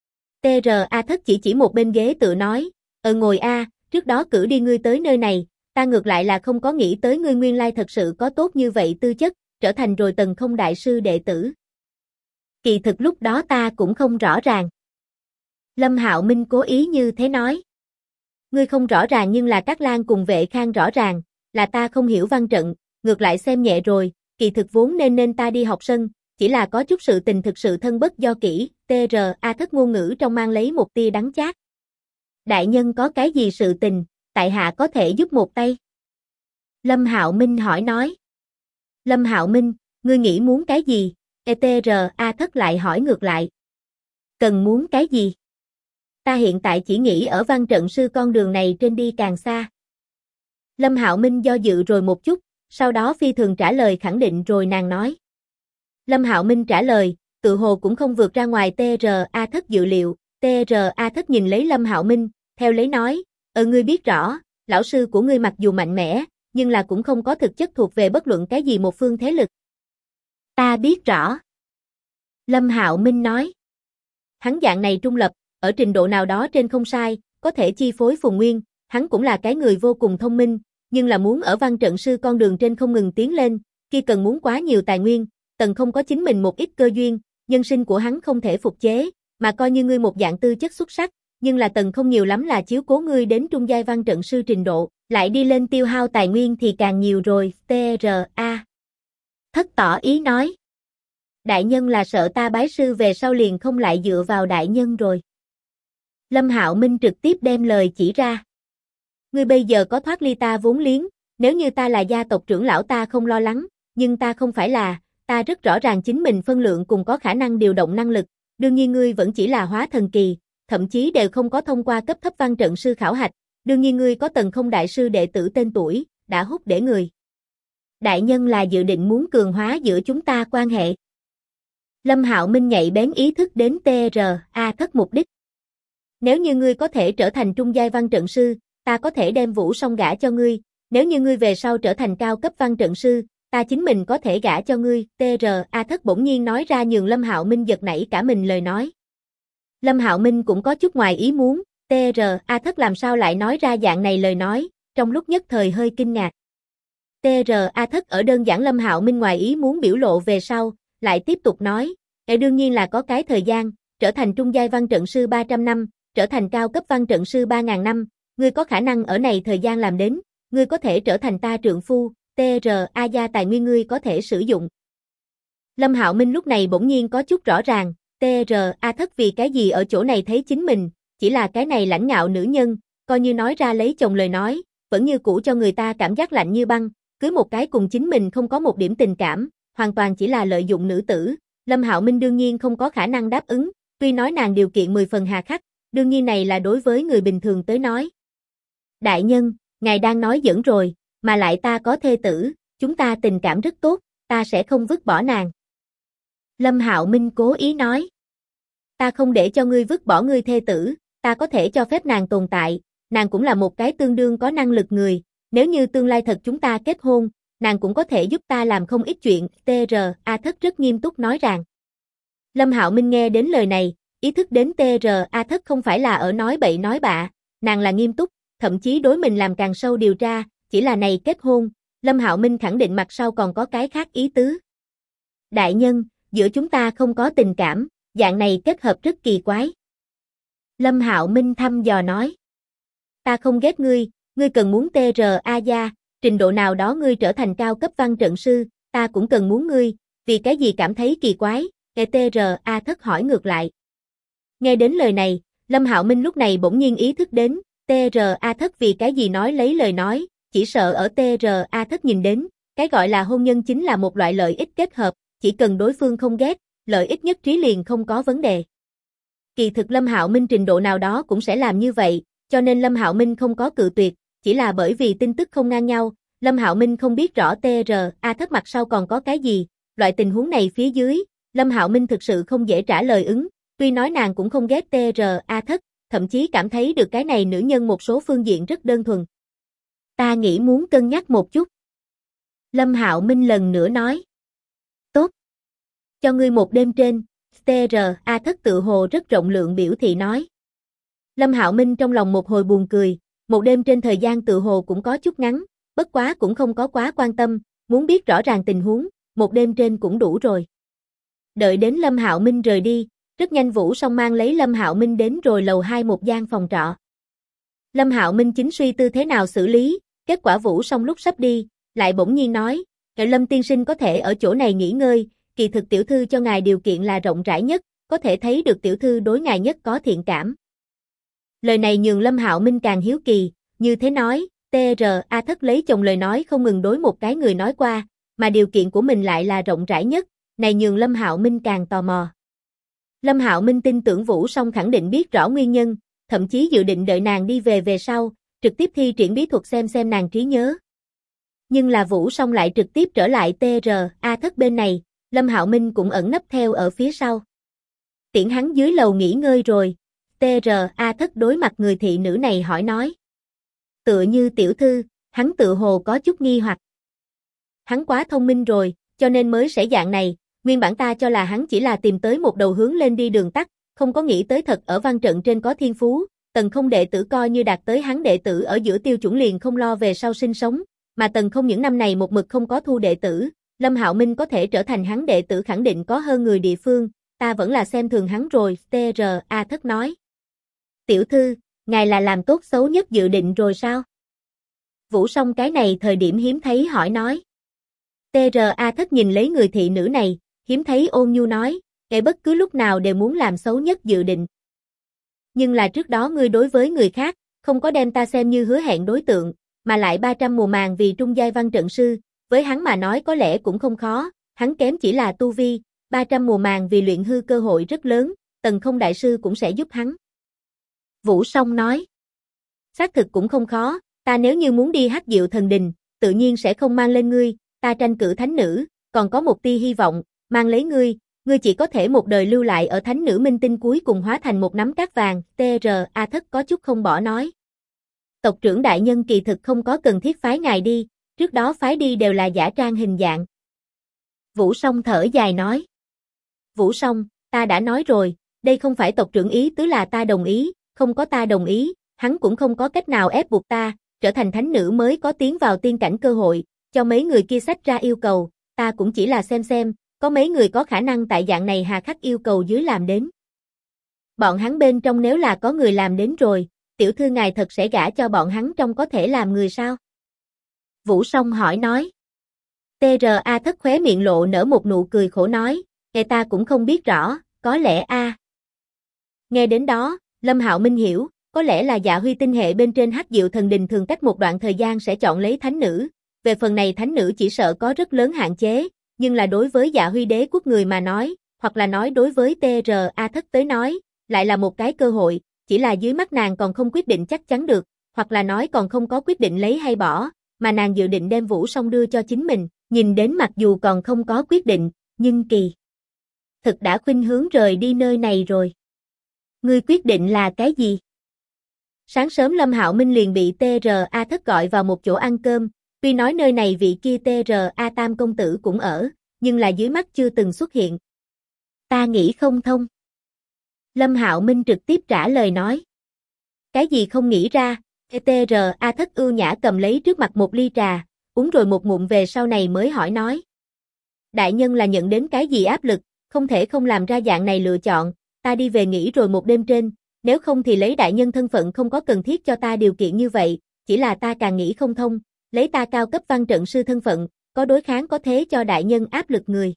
TRA Thất chỉ một bên ghế tự nói, ngồi a, trước đó cử đi ngươi tới nơi này, ta ngược lại là không có nghĩ tới ngươi nguyên lai thật sự có tốt như vậy tư chất, trở thành rồi Tần Không đại sư đệ tử. Kỳ thực lúc đó ta cũng không rõ ràng. Lâm Hạo Minh cố ý như thế nói. Ngươi không rõ ràng nhưng là Cát Lang cùng Vệ Khang rõ ràng, là ta không hiểu văn trận, ngược lại xem nhẹ rồi, kỳ thực vốn nên ta đi học sân, chỉ là có chút sự tình thực sự thân bất do kỹ, TRA Thất ngôn ngữ trong mang lấy một tia đắng chát. Đại nhân có cái gì sự tình, tại hạ có thể giúp một tay? Lâm Hạo Minh hỏi nói. Lâm Hạo Minh, ngươi nghĩ muốn cái gì? TRA Thất lại hỏi ngược lại. Cần muốn cái gì? Ta hiện tại chỉ nghĩ ở văn trận sư con đường này trên đi càng xa. Lâm Hạo Minh do dự rồi một chút, sau đó phi thường trả lời khẳng định rồi nàng nói. Lâm Hạo Minh trả lời, tự hồ cũng không vượt ra ngoài TRA Thất dự liệu, TRA Thất nhìn lấy Lâm Hạo Minh, theo lấy nói, ngươi biết rõ, lão sư của ngươi mặc dù mạnh mẽ, nhưng là cũng không có thực chất thuộc về bất luận cái gì một phương thế lực. Ta biết rõ. Lâm Hạo Minh nói. Hắn dạng này trung lập, ở trình độ nào đó trên không sai, có thể chi phối Phùng Nguyên, hắn cũng là cái người vô cùng thông minh, nhưng là muốn ở văn trận sư con đường trên không ngừng tiến lên, kia cần muốn quá nhiều tài nguyên, Tần Không có chính mình một ít cơ duyên, nhân sinh của hắn không thể phục chế, mà coi như ngươi một dạng tư chất xuất sắc, nhưng là Tần Không nhiều lắm là chiếu cố ngươi đến trung giai văn trận sư trình độ, lại đi lên tiêu hao tài nguyên thì càng nhiều rồi, TRA Thất tỏ ý nói. Đại nhân là sợ ta bái sư về sau liền không lại dựa vào đại nhân rồi. Lâm Hạo Minh trực tiếp đem lời chỉ ra. Ngươi bây giờ có thoát ly ta vốn liếng, nếu như ta là gia tộc trưởng lão ta không lo lắng, nhưng ta không phải là, ta rất rõ ràng chính mình phân lượng cùng có khả năng điều động năng lực, đương nhiên ngươi vẫn chỉ là hóa thần kỳ, thậm chí đều không có thông qua cấp thấp văn trận sư khảo hạch, đương nhiên ngươi có Tần Không đại sư đệ tử tên tuổi, đã hút để người. Đại nhân là dự định muốn cường hóa giữa chúng ta quan hệ. Lâm Hạo Minh nhạy bén ý thức đến TRA Thất mục đích. Nếu như ngươi có thể trở thành trung giai văn trận sư, ta có thể đem Vũ Song gả cho ngươi, nếu như ngươi về sau trở thành cao cấp văn trận sư, ta chính mình có thể gả cho ngươi, TRA Thất bỗng nhiên nói ra nhường Lâm Hạo Minh giật nảy cả mình lời nói. Lâm Hạo Minh cũng có chút ngoài ý muốn, TRA Thất làm sao lại nói ra dạng này lời nói, trong lúc nhất thời hơi kinh ngạc. TRA Thất ở đơn giản Lâm Hạo Minh ngoài ý muốn biểu lộ về sau, lại tiếp tục nói, đương nhiên là có cái thời gian, trở thành trung giai văn trận sư 300 năm, trở thành cao cấp văn trận sư 3.000 năm, ngươi có khả năng ở này thời gian làm đến, ngươi có thể trở thành ta trượng phu, TRA gia tài nguyên ngươi có thể sử dụng. Lâm Hạo Minh lúc này bỗng nhiên có chút rõ ràng, TRA Thất vì cái gì ở chỗ này thấy chính mình, chỉ là cái này lãnh ngạo nữ nhân, coi như nói ra lấy chồng lời nói, vẫn như cũ cho người ta cảm giác lạnh như băng, cưới một cái cùng chính mình không có một điểm tình cảm, hoàn toàn chỉ là lợi dụng nữ tử. Lâm Hạo Minh đương nhiên không có khả năng đáp ứng, tuy nói nàng điều kiện 10 phần hà khắc, đương nhiên này là đối với người bình thường tới nói. Đại nhân, ngài đang nói giỡn rồi, mà lại ta có thê tử, chúng ta tình cảm rất tốt, ta sẽ không vứt bỏ nàng. Lâm Hạo Minh cố ý nói. Ta không để cho ngươi vứt bỏ ngươi thê tử, ta có thể cho phép nàng tồn tại, nàng cũng là một cái tương đương có năng lực người, nếu như tương lai thật chúng ta kết hôn, nàng cũng có thể giúp ta làm không ít chuyện, T.R.A. Thất rất nghiêm túc nói rằng. Lâm Hạo Minh nghe đến lời này, ý thức đến T.R.A. Thất không phải là ở nói bậy nói bạ, nàng là nghiêm túc, thậm chí đối mình làm càng sâu điều tra, chỉ là này kết hôn, Lâm Hạo Minh khẳng định mặt sau còn có cái khác ý tứ. Đại nhân, giữa chúng ta không có tình cảm, dạng này kết hợp rất kỳ quái. Lâm Hạo Minh thăm dò nói. Ta không ghét ngươi, ngươi cần muốn T.R.A. gia, trình độ nào đó ngươi trở thành cao cấp văn trận sư, ta cũng cần muốn ngươi, vì cái gì cảm thấy kỳ quái, nghe T.R.A. Thất hỏi ngược lại. Nghe đến lời này, Lâm Hạo Minh lúc này bỗng nhiên ý thức đến, T.R.A. Thất vì cái gì nói lấy lời nói, chỉ sợ ở T.R.A. Thất nhìn đến, cái gọi là hôn nhân chính là một loại lợi ích kết hợp, chỉ cần đối phương không ghét, lợi ích nhất trí liền không có vấn đề. Kỳ thực Lâm Hạo Minh trình độ nào đó cũng sẽ làm như vậy, cho nên Lâm Hạo Minh không có cự tuyệt, chỉ là bởi vì tin tức không ngang nhau, Lâm Hạo Minh không biết rõ T.R.A. Thất mặt sau còn có cái gì, loại tình huống này phía dưới, Lâm Hạo Minh thực sự không dễ trả lời ứng, tuy nói nàng cũng không ghét T.R.A. Thất, thậm chí cảm thấy được cái này nữ nhân một số phương diện rất đơn thuần. Ta nghĩ muốn cân nhắc một chút. Lâm Hạo Minh lần nữa nói. Tốt. Cho ngươi một đêm trên, T.R.A. Thất tự hồ rất rộng lượng biểu thị nói. Lâm Hạo Minh trong lòng một hồi buồn cười, một đêm trên thời gian tự hồ cũng có chút ngắn, bất quá cũng không có quá quan tâm, muốn biết rõ ràng tình huống, một đêm trên cũng đủ rồi. Đợi đến Lâm Hạo Minh rời đi, rất nhanh Vũ Song mang lấy Lâm Hạo Minh đến rồi lầu 2 một gian phòng trọ. Lâm Hạo Minh chính suy tư thế nào xử lý, kết quả Vũ Song lúc sắp đi, lại bỗng nhiên nói, Lâm tiên sinh có thể ở chỗ này nghỉ ngơi, kỳ thực tiểu thư cho ngài điều kiện là rộng rãi nhất, có thể thấy được tiểu thư đối ngài nhất có thiện cảm. Lời này nhường Lâm Hạo Minh càng hiếu kỳ, như thế nói, T.R.A. Thất lấy chồng lời nói không ngừng đối một cái người nói qua, mà điều kiện của mình lại là rộng rãi nhất, này nhường Lâm Hạo Minh càng tò mò. Lâm Hạo Minh tin tưởng Vũ Song khẳng định biết rõ nguyên nhân, thậm chí dự định đợi nàng đi về sau, trực tiếp thi triển bí thuật xem nàng trí nhớ. Nhưng là Vũ Song lại trực tiếp trở lại T.R.A. Thất bên này, Lâm Hạo Minh cũng ẩn nấp theo ở phía sau. Tiễn hắn dưới lầu nghỉ ngơi rồi, T.R.A. Thất đối mặt người thị nữ này hỏi nói. Tựa như tiểu thư, hắn tự hồ có chút nghi hoặc. Hắn quá thông minh rồi, cho nên mới sẽ dạng này, nguyên bản ta cho là hắn chỉ là tìm tới một đầu hướng lên đi đường tắt, không có nghĩ tới thật ở văn trận trên có thiên phú, Tần Không đệ tử coi như đạt tới hắn đệ tử ở giữa tiêu chuẩn liền không lo về sau sinh sống, mà Tần Không những năm này một mực không có thu đệ tử, Lâm Hạo Minh có thể trở thành hắn đệ tử khẳng định có hơn người địa phương, ta vẫn là xem thường hắn rồi, T.R.A. Thất nói. Tiểu thư, ngài là làm tốt xấu nhất dự định rồi sao? Vũ Song cái này thời điểm hiếm thấy hỏi nói. T.R.A. Thất nhìn lấy người thị nữ này, hiếm thấy ôn nhu nói, kẻ bất cứ lúc nào đều muốn làm xấu nhất dự định. Nhưng là trước đó ngươi đối với người khác, không có đem ta xem như hứa hẹn đối tượng, mà lại 300 mùa màng vì trung giai văn trận sư, với hắn mà nói có lẽ cũng không khó, hắn kém chỉ là tu vi, 300 mùa màng vì luyện hư cơ hội rất lớn, Tần Không đại sư cũng sẽ giúp hắn. Vũ Song nói, xác thực cũng không khó, ta nếu như muốn đi Hắc Diệu Thần Đình, tự nhiên sẽ không mang lên ngươi, ta tranh cử thánh nữ, còn có một tia hy vọng, mang lấy ngươi, ngươi chỉ có thể một đời lưu lại ở thánh nữ minh tinh cuối cùng hóa thành một nắm cát vàng, T.R.A. Thất có chút không bỏ nói. Tộc trưởng đại nhân kỳ thực không có cần thiết phái ngài đi, trước đó phái đi đều là giả trang hình dạng. Vũ Song thở dài nói. Vũ Song, ta đã nói rồi, đây không phải tộc trưởng ý tứ là ta đồng ý, không có ta đồng ý, hắn cũng không có cách nào ép buộc ta, trở thành thánh nữ mới có tiến vào tiên cảnh cơ hội, cho mấy người kia sách ra yêu cầu, ta cũng chỉ là xem, có mấy người có khả năng tại dạng này hà khắc yêu cầu dưới làm đến. Bọn hắn bên trong nếu là có người làm đến rồi, tiểu thư ngài thật sẽ gả cho bọn hắn trong có thể làm người sao? Vũ Song hỏi nói. T.R.A. Thất khóe miệng lộ nở một nụ cười khổ nói, nghe ta cũng không biết rõ, có lẽ a. Nghe đến đó, Lâm Hạo Minh hiểu, có lẽ là Dạ Huy tinh hệ bên trên Hắc Diệu Thần Đình thường cách một đoạn thời gian sẽ chọn lấy thánh nữ. Về phần này thánh nữ chỉ sợ có rất lớn hạn chế, nhưng là đối với Dạ Huy đế quốc người mà nói, hoặc là nói đối với TRA thất tới nói, lại là một cái cơ hội, chỉ là dưới mắt nàng còn không quyết định chắc chắn được, hoặc là nói còn không có quyết định lấy hay bỏ, mà nàng dự định đem Vũ Song đưa cho chính mình, nhìn đến mặc dù còn không có quyết định, nhưng kỳ thực đã khuynh hướng rời đi nơi này rồi. Ngươi quyết định là cái gì? Sáng sớm Lâm Hạo Minh liền bị TRA thất gọi vào một chỗ ăn cơm, tuy nói nơi này vị kia TRA tam công tử cũng ở, nhưng là dưới mắt chưa từng xuất hiện. Ta nghĩ không thông. Lâm Hạo Minh trực tiếp trả lời nói. Cái gì không nghĩ ra? TRA thất ưu nhã cầm lấy trước mặt một ly trà, uống rồi một ngụm về sau này mới hỏi nói. Đại nhân là nhận đến cái gì áp lực, không thể không làm ra dạng này lựa chọn, ta đi về nghỉ rồi một đêm trên, nếu không thì lấy đại nhân thân phận không có cần thiết cho ta điều kiện như vậy, chỉ là ta càng nghĩ không thông, lấy ta cao cấp văn trận sư thân phận, có đối kháng có thế cho đại nhân áp lực người.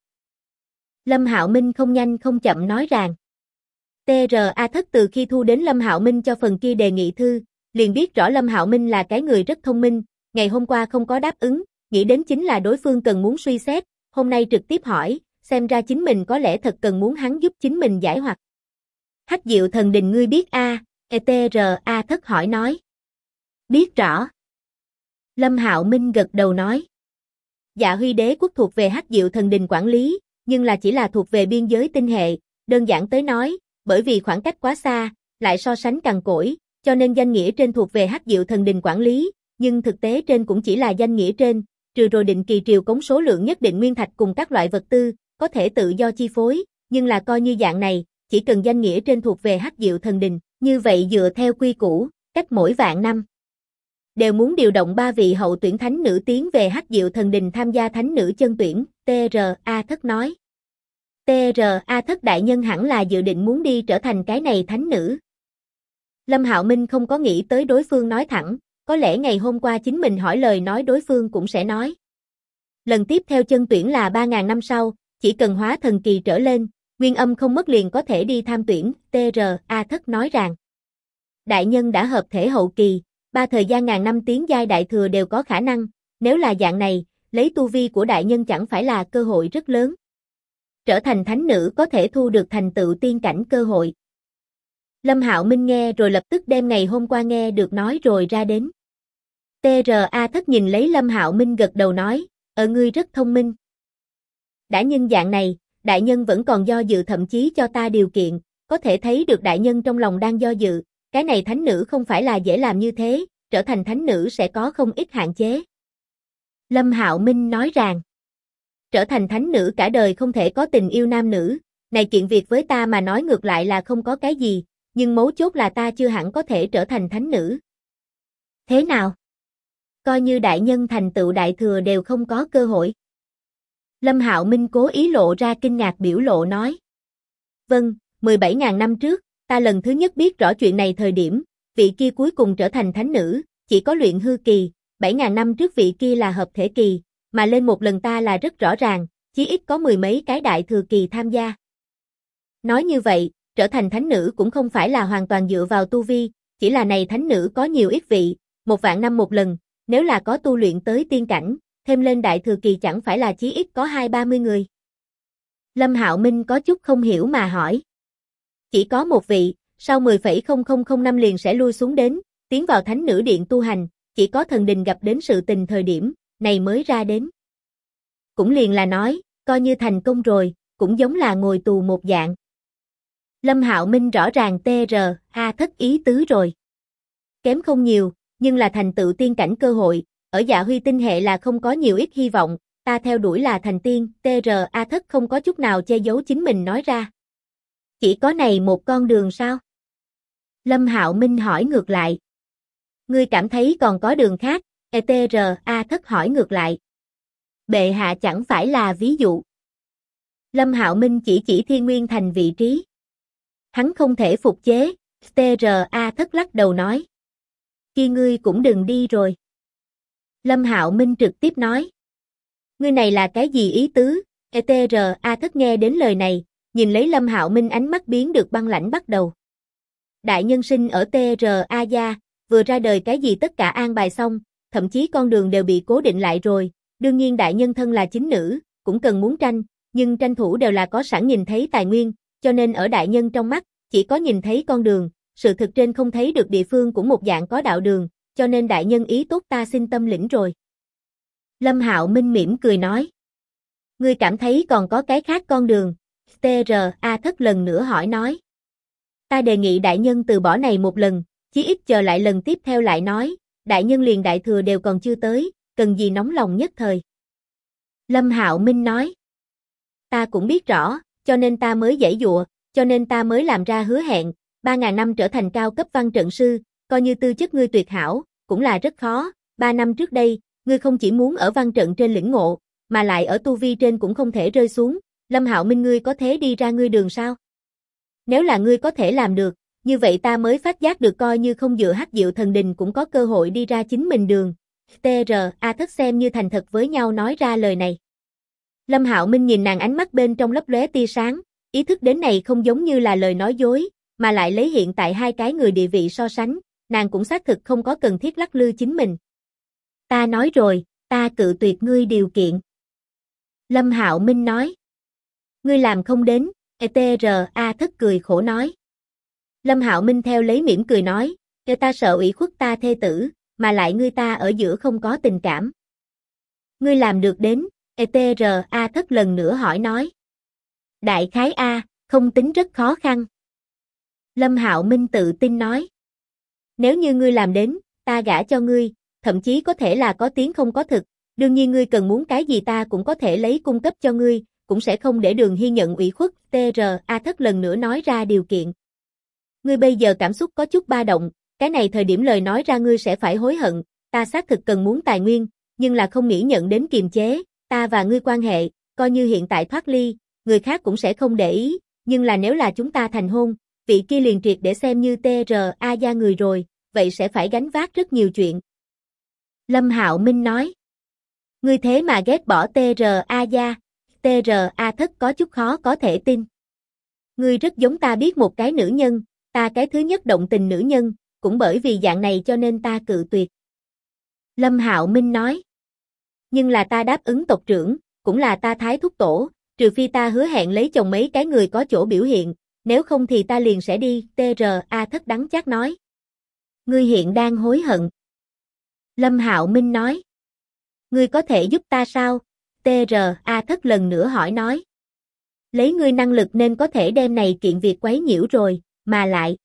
Lâm Hạo Minh không nhanh không chậm nói rằng. TRA thất từ khi thu đến Lâm Hạo Minh cho phần kia đề nghị thư, liền biết rõ Lâm Hạo Minh là cái người rất thông minh, ngày hôm qua không có đáp ứng, nghĩ đến chính là đối phương cần muốn suy xét, hôm nay trực tiếp hỏi, xem ra chính mình có lẽ thật cần muốn hắn giúp chính mình giải hoặc. Hắc Diệu Thần Đình ngươi biết TRA thất hỏi nói. Biết rõ. Lâm Hạo Minh gật đầu nói. Dạ Huy đế quốc thuộc về Hắc Diệu Thần Đình quản lý, nhưng là chỉ là thuộc về biên giới tinh hệ, đơn giản tới nói, bởi vì khoảng cách quá xa, lại so sánh cằn cỗi, cho nên danh nghĩa trên thuộc về Hắc Diệu Thần Đình quản lý, nhưng thực tế trên cũng chỉ là danh nghĩa trên, trừ rồi định kỳ triều cống số lượng nhất định nguyên thạch cùng các loại vật tư, có thể tự do chi phối, nhưng là coi như dạng này, chỉ cần danh nghĩa trên thuộc về Hắc Diệu Thần Đình, như vậy dựa theo quy củ, cách mỗi vạn năm đều muốn điều động 3 vị hậu tuyển thánh nữ tiến về Hắc Diệu Thần Đình tham gia thánh nữ chân tuyển, TRA thất nói. TRA thất đại nhân hẳn là dự định muốn đi trở thành cái này thánh nữ. Lâm Hạo Minh không có nghĩ tới đối phương nói thẳng, có lẽ ngày hôm qua chính mình hỏi lời nói đối phương cũng sẽ nói. Lần tiếp theo chân tuyển là 3.000 năm sau, chỉ cần hóa thần kỳ trở lên, nguyên âm không mất liền có thể đi tham tuyển, TRA thất nói rằng. Đại nhân đã hợp thể hậu kỳ, 3 thời gian ngàn năm tiến giai đại thừa đều có khả năng, nếu là dạng này, lấy tu vi của đại nhân chẳng phải là cơ hội rất lớn. Trở thành thánh nữ có thể thu được thành tựu tiên cảnh cơ hội. Lâm Hạo Minh nghe rồi lập tức đem ngày hôm qua nghe được nói rồi ra đến. TRA thất nhìn lấy Lâm Hạo Minh gật đầu nói, ngươi rất thông minh. Đã nhân dạng này, đại nhân vẫn còn do dự thậm chí cho ta điều kiện, có thể thấy được đại nhân trong lòng đang do dự, cái này thánh nữ không phải là dễ làm như thế, trở thành thánh nữ sẽ có không ít hạn chế. Lâm Hạo Minh nói rằng, trở thành thánh nữ cả đời không thể có tình yêu nam nữ, này kiện việc với ta mà nói ngược lại là không có cái gì, nhưng mấu chốt là ta chưa hẳn có thể trở thành thánh nữ. Thế nào? Coi như đại nhân thành tựu đại thừa đều không có cơ hội. Lâm Hạo Minh cố ý lộ ra kinh ngạc biểu lộ nói. Vâng, 17.000 năm trước, ta lần thứ nhất biết rõ chuyện này thời điểm, vị kia cuối cùng trở thành thánh nữ, chỉ có luyện hư kỳ, 7.000 năm trước vị kia là hợp thể kỳ, mà lên một lần ta là rất rõ ràng, chí ít có 10 mấy cái đại thừa kỳ tham gia. Nói như vậy, trở thành thánh nữ cũng không phải là hoàn toàn dựa vào tu vi, chỉ là này thánh nữ có nhiều ít vị, 1.000 năm một lần, nếu là có tu luyện tới tiên cảnh, thêm lên đại thừa kỳ chẳng phải là chí ít có 20-30 người. Lâm Hạo Minh có chút không hiểu mà hỏi. Chỉ có một vị, sau 10,0005 năm liền sẽ lui xuống đến, tiến vào thánh nữ điện tu hành, chỉ có thần đình gặp đến sự tình thời điểm, này mới ra đến. Cũng liền là nói, coi như thành công rồi, cũng giống là ngồi tù một dạng. Lâm Hạo Minh rõ ràng TRA thất ý tứ rồi. Kém không nhiều, nhưng là thành tựu tiên cảnh cơ hội, ở Dạ Huy tinh hệ là không có nhiều ít hy vọng, ta theo đuổi là thành tiên, TRA thất không có chút nào che giấu chính mình nói ra. Chỉ có này một con đường sao? Lâm Hạo Minh hỏi ngược lại. Ngươi cảm thấy còn có đường khác? TRA thất hỏi ngược lại. Bệ hạ chẳng phải là ví dụ. Lâm Hạo Minh chỉ Thiên Nguyên Thành vị trí. Hắn không thể phục chế, TRA thất lắc đầu nói. Kia ngươi cũng đừng đi rồi. Lâm Hạo Minh trực tiếp nói. Ngươi này là cái gì ý tứ? TRA thất nghe đến lời này, nhìn lấy Lâm Hạo Minh ánh mắt biến được băng lãnh bắt đầu. Đại nhân sinh ở TRA gia, vừa ra đời cái gì tất cả an bài xong, thậm chí con đường đều bị cố định lại rồi, đương nhiên đại nhân thân là chính nữ, cũng cần muốn tranh, nhưng tranh thủ đều là có sẵn nhìn thấy tài nguyên, cho nên ở đại nhân trong mắt, chỉ có nhìn thấy con đường, sự thực trên không thấy được địa phương cũng một dạng có đạo đường, cho nên đại nhân ý tốt ta xin tâm lĩnh rồi. Lâm Hạo Minh mỉm cười nói. Ngươi cảm thấy còn có cái khác con đường? TRA Thất lần nữa hỏi nói. Ta đề nghị đại nhân từ bỏ này một lần, chí ít chờ lại lần tiếp theo lại nói, đại nhân liền đại thừa đều còn chưa tới, cần gì nóng lòng nhất thời. Lâm Hạo Minh nói. Ta cũng biết rõ, cho nên ta mới giãy giụa, cho nên ta mới làm ra hứa hẹn, 3.000 năm trở thành cao cấp văn trận sư, coi như tư chất ngươi tuyệt hảo, cũng là rất khó, 3 năm trước đây, ngươi không chỉ muốn ở văn trận trên lĩnh ngộ, mà lại ở tu vi trên cũng không thể rơi xuống, Lâm Hạo Minh ngươi có thế đi ra ngươi đường sao? Nếu là ngươi có thể làm được, như vậy ta mới phát giác được coi như không dựa Hắc Diệu Thần Đình cũng có cơ hội đi ra chính mình đường. TRA Thất xem như thành thật với nhau nói ra lời này. Lâm Hạo Minh nhìn nàng ánh mắt bên trong lấp lóe tia sáng, ý thức đến này không giống như là lời nói dối, mà lại lấy hiện tại hai cái người địa vị so sánh, nàng cũng xác thực không có cần thiết lắc lư chính mình. Ta nói rồi, ta cự tuyệt ngươi điều kiện. Lâm Hạo Minh nói. Ngươi làm không đến, TRA Thất cười khổ nói. Lâm Hạo Minh theo lấy mỉm cười nói, ta sợ ủy khuất ta thê tử, mà lại ngươi ta ở giữa không có tình cảm. Ngươi làm được đến, TRA Thất lần nữa hỏi nói. Đại khái A, không tính rất khó khăn. Lâm Hạo Minh tự tin nói. Nếu như ngươi làm đến, ta gả cho ngươi, thậm chí có thể là có tiếng không có thực, đương nhiên ngươi cần muốn cái gì ta cũng có thể lấy cung cấp cho ngươi, cũng sẽ không để Đường Hy nhận ủy khuất, TRA Thất lần nữa nói ra điều kiện. Ngươi bây giờ cảm xúc có chút ba động, cái này thời điểm lời nói ra ngươi sẽ phải hối hận, ta xác thực cần muốn tài nguyên, nhưng là không nghĩ nhận đến kiềm chế, ta và ngươi quan hệ, coi như hiện tại thoát ly, người khác cũng sẽ không để ý, nhưng là nếu là chúng ta thành hôn, vị kia liền triệt để xem như TRA gia người rồi, vậy sẽ phải gánh vác rất nhiều chuyện. Lâm Hạo Minh nói. Ngươi thế mà ghét bỏ TRA gia, TRA Thất có chút khó có thể tin. Ngươi rất giống ta biết một cái nữ nhân, ta cái thứ nhất động tình nữ nhân, cũng bởi vì dạng này cho nên ta cự tuyệt. Lâm Hạo Minh nói. Nhưng là ta đáp ứng tộc trưởng, cũng là ta thái thúc tổ, trừ phi ta hứa hẹn lấy chồng mấy cái người có chỗ biểu hiện, nếu không thì ta liền sẽ đi, TRA Thất đắng chát nói. Ngươi hiện đang hối hận. Lâm Hạo Minh nói. Ngươi có thể giúp ta sao? TRA Thất lần nữa hỏi nói. Lấy ngươi năng lực nên có thể đem này kiện việc quấy nhiễu rồi, mà lại.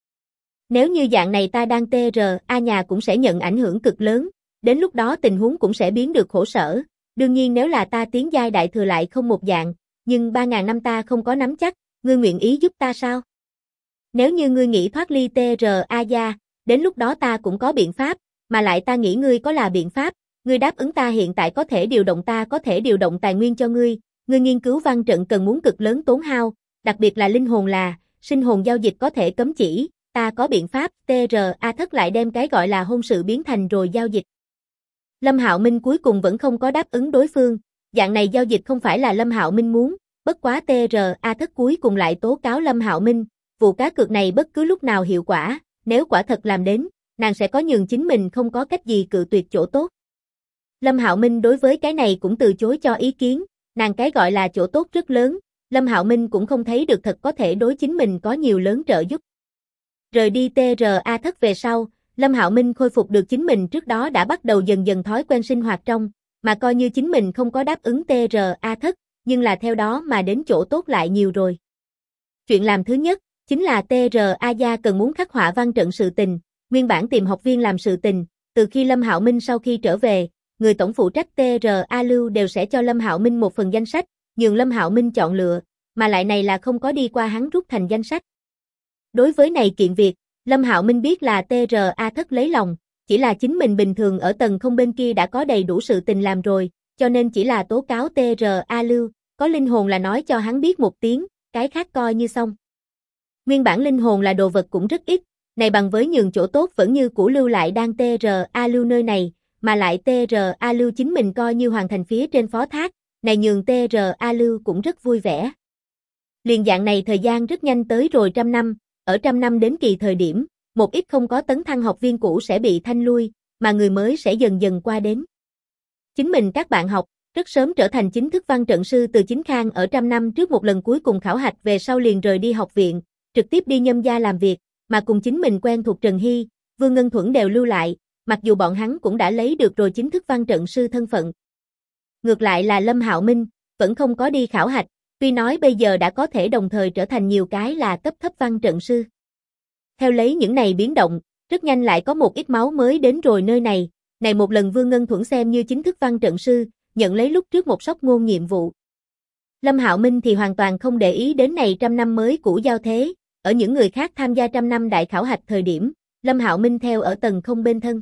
Nếu như dạng này ta đang TRA nhà cũng sẽ nhận ảnh hưởng cực lớn, đến lúc đó tình huống cũng sẽ biến được khổ sở. Đương nhiên nếu là ta tiến giai đại thừa lại không một dạng, nhưng 3.000 năm ta không có nắm chắc, ngươi nguyện ý giúp ta sao? Nếu như ngươi nghĩ thoát ly TRA gia, đến lúc đó ta cũng có biện pháp, mà lại ta nghĩ ngươi có là biện pháp, ngươi đáp ứng ta hiện tại có thể điều động ta có thể điều động tài nguyên cho ngươi nghiên cứu văn trận cần muốn cực lớn tốn hao, đặc biệt là linh hồn là, sinh hồn giao dịch có thể cấm chỉ, ta có biện pháp, TRA Thất lại đem cái gọi là hôn sự biến thành rồi giao dịch. Lâm Hạo Minh cuối cùng vẫn không có đáp ứng đối phương, dạng này giao dịch không phải là Lâm Hạo Minh muốn, bất quá TRA Thất cuối cùng lại tố cáo Lâm Hạo Minh, vụ cá cược này bất cứ lúc nào hiệu quả, nếu quả thật làm đến, nàng sẽ có nhường chính mình không có cách gì cự tuyệt chỗ tốt. Lâm Hạo Minh đối với cái này cũng từ chối cho ý kiến, nàng cái gọi là chỗ tốt rất lớn, Lâm Hạo Minh cũng không thấy được thật có thể đối chính mình có nhiều lớn trợ giúp. Rời đi TRA Thất về sau, Lâm Hạo Minh khôi phục được chính mình trước đó đã bắt đầu dần dần thói quen sinh hoạt trong, mà coi như chính mình không có đáp ứng TRA Thất, nhưng là theo đó mà đến chỗ tốt lại nhiều rồi. Chuyện làm thứ nhất, chính là TRA gia cần muốn khắc họa văn trận sự tình, nguyên bản tìm học viên làm sự tình, từ khi Lâm Hạo Minh sau khi trở về, người tổng phụ trách TRA Lưu đều sẽ cho Lâm Hạo Minh một phần danh sách, nhường Lâm Hạo Minh chọn lựa, mà lại này là không có đi qua hắn rút thành danh sách. Đối với này kiện việc, Lâm Hạo Minh biết là TRA Thất lấy lòng, chỉ là chính mình bình thường ở tầng không bên kia đã có đầy đủ sự tình làm rồi, cho nên chỉ là tố cáo TRA Lưu, có linh hồn là nói cho hắn biết một tiếng, cái khác coi như xong. Nguyên bản linh hồn là đồ vật cũng rất ít, này bằng với nhường chỗ tốt vẫn như cũ lưu lại đang TRA Lưu nơi này, mà lại TRA Lưu chính mình coi như hoàn thành phía trên phó thác, này nhường TRA Lưu cũng rất vui vẻ. Liền dạng này thời gian rất nhanh tới rồi 100 năm, ở trăm năm đến kỳ thời điểm, một ít không có tấn thăng học viên cũ sẽ bị thanh lui, mà người mới sẽ dần dần qua đến. Chính mình các bạn học, rất sớm trở thành chính thức văn trận sư. Từ Chính Khang ở trăm năm trước một lần cuối cùng khảo hạch về sau liền rời đi học viện, trực tiếp đi Nhâm gia làm việc, mà cùng chính mình quen thuộc Trần Hy, Vương Ngân Thuẫn đều lưu lại, mặc dù bọn hắn cũng đã lấy được rồi chính thức văn trận sư thân phận. Ngược lại là Lâm Hạo Minh, vẫn không có đi khảo hạch, tuy nói bây giờ đã có thể đồng thời trở thành nhiều cái là cấp thấp văn trận sư. Theo lấy những này biến động, rất nhanh lại có một ít máu mới đến rồi nơi này, này một lần Vương Ngân Thuẫn xem như chính thức văn trận sư, nhận lấy lúc trước một sóc ngôn nhiệm vụ. Lâm Hạo Minh thì hoàn toàn không để ý đến này trăm năm mới cũ giao thế, ở những người khác tham gia trăm năm đại khảo hạch thời điểm, Lâm Hạo Minh theo ở Tần Không bên thân.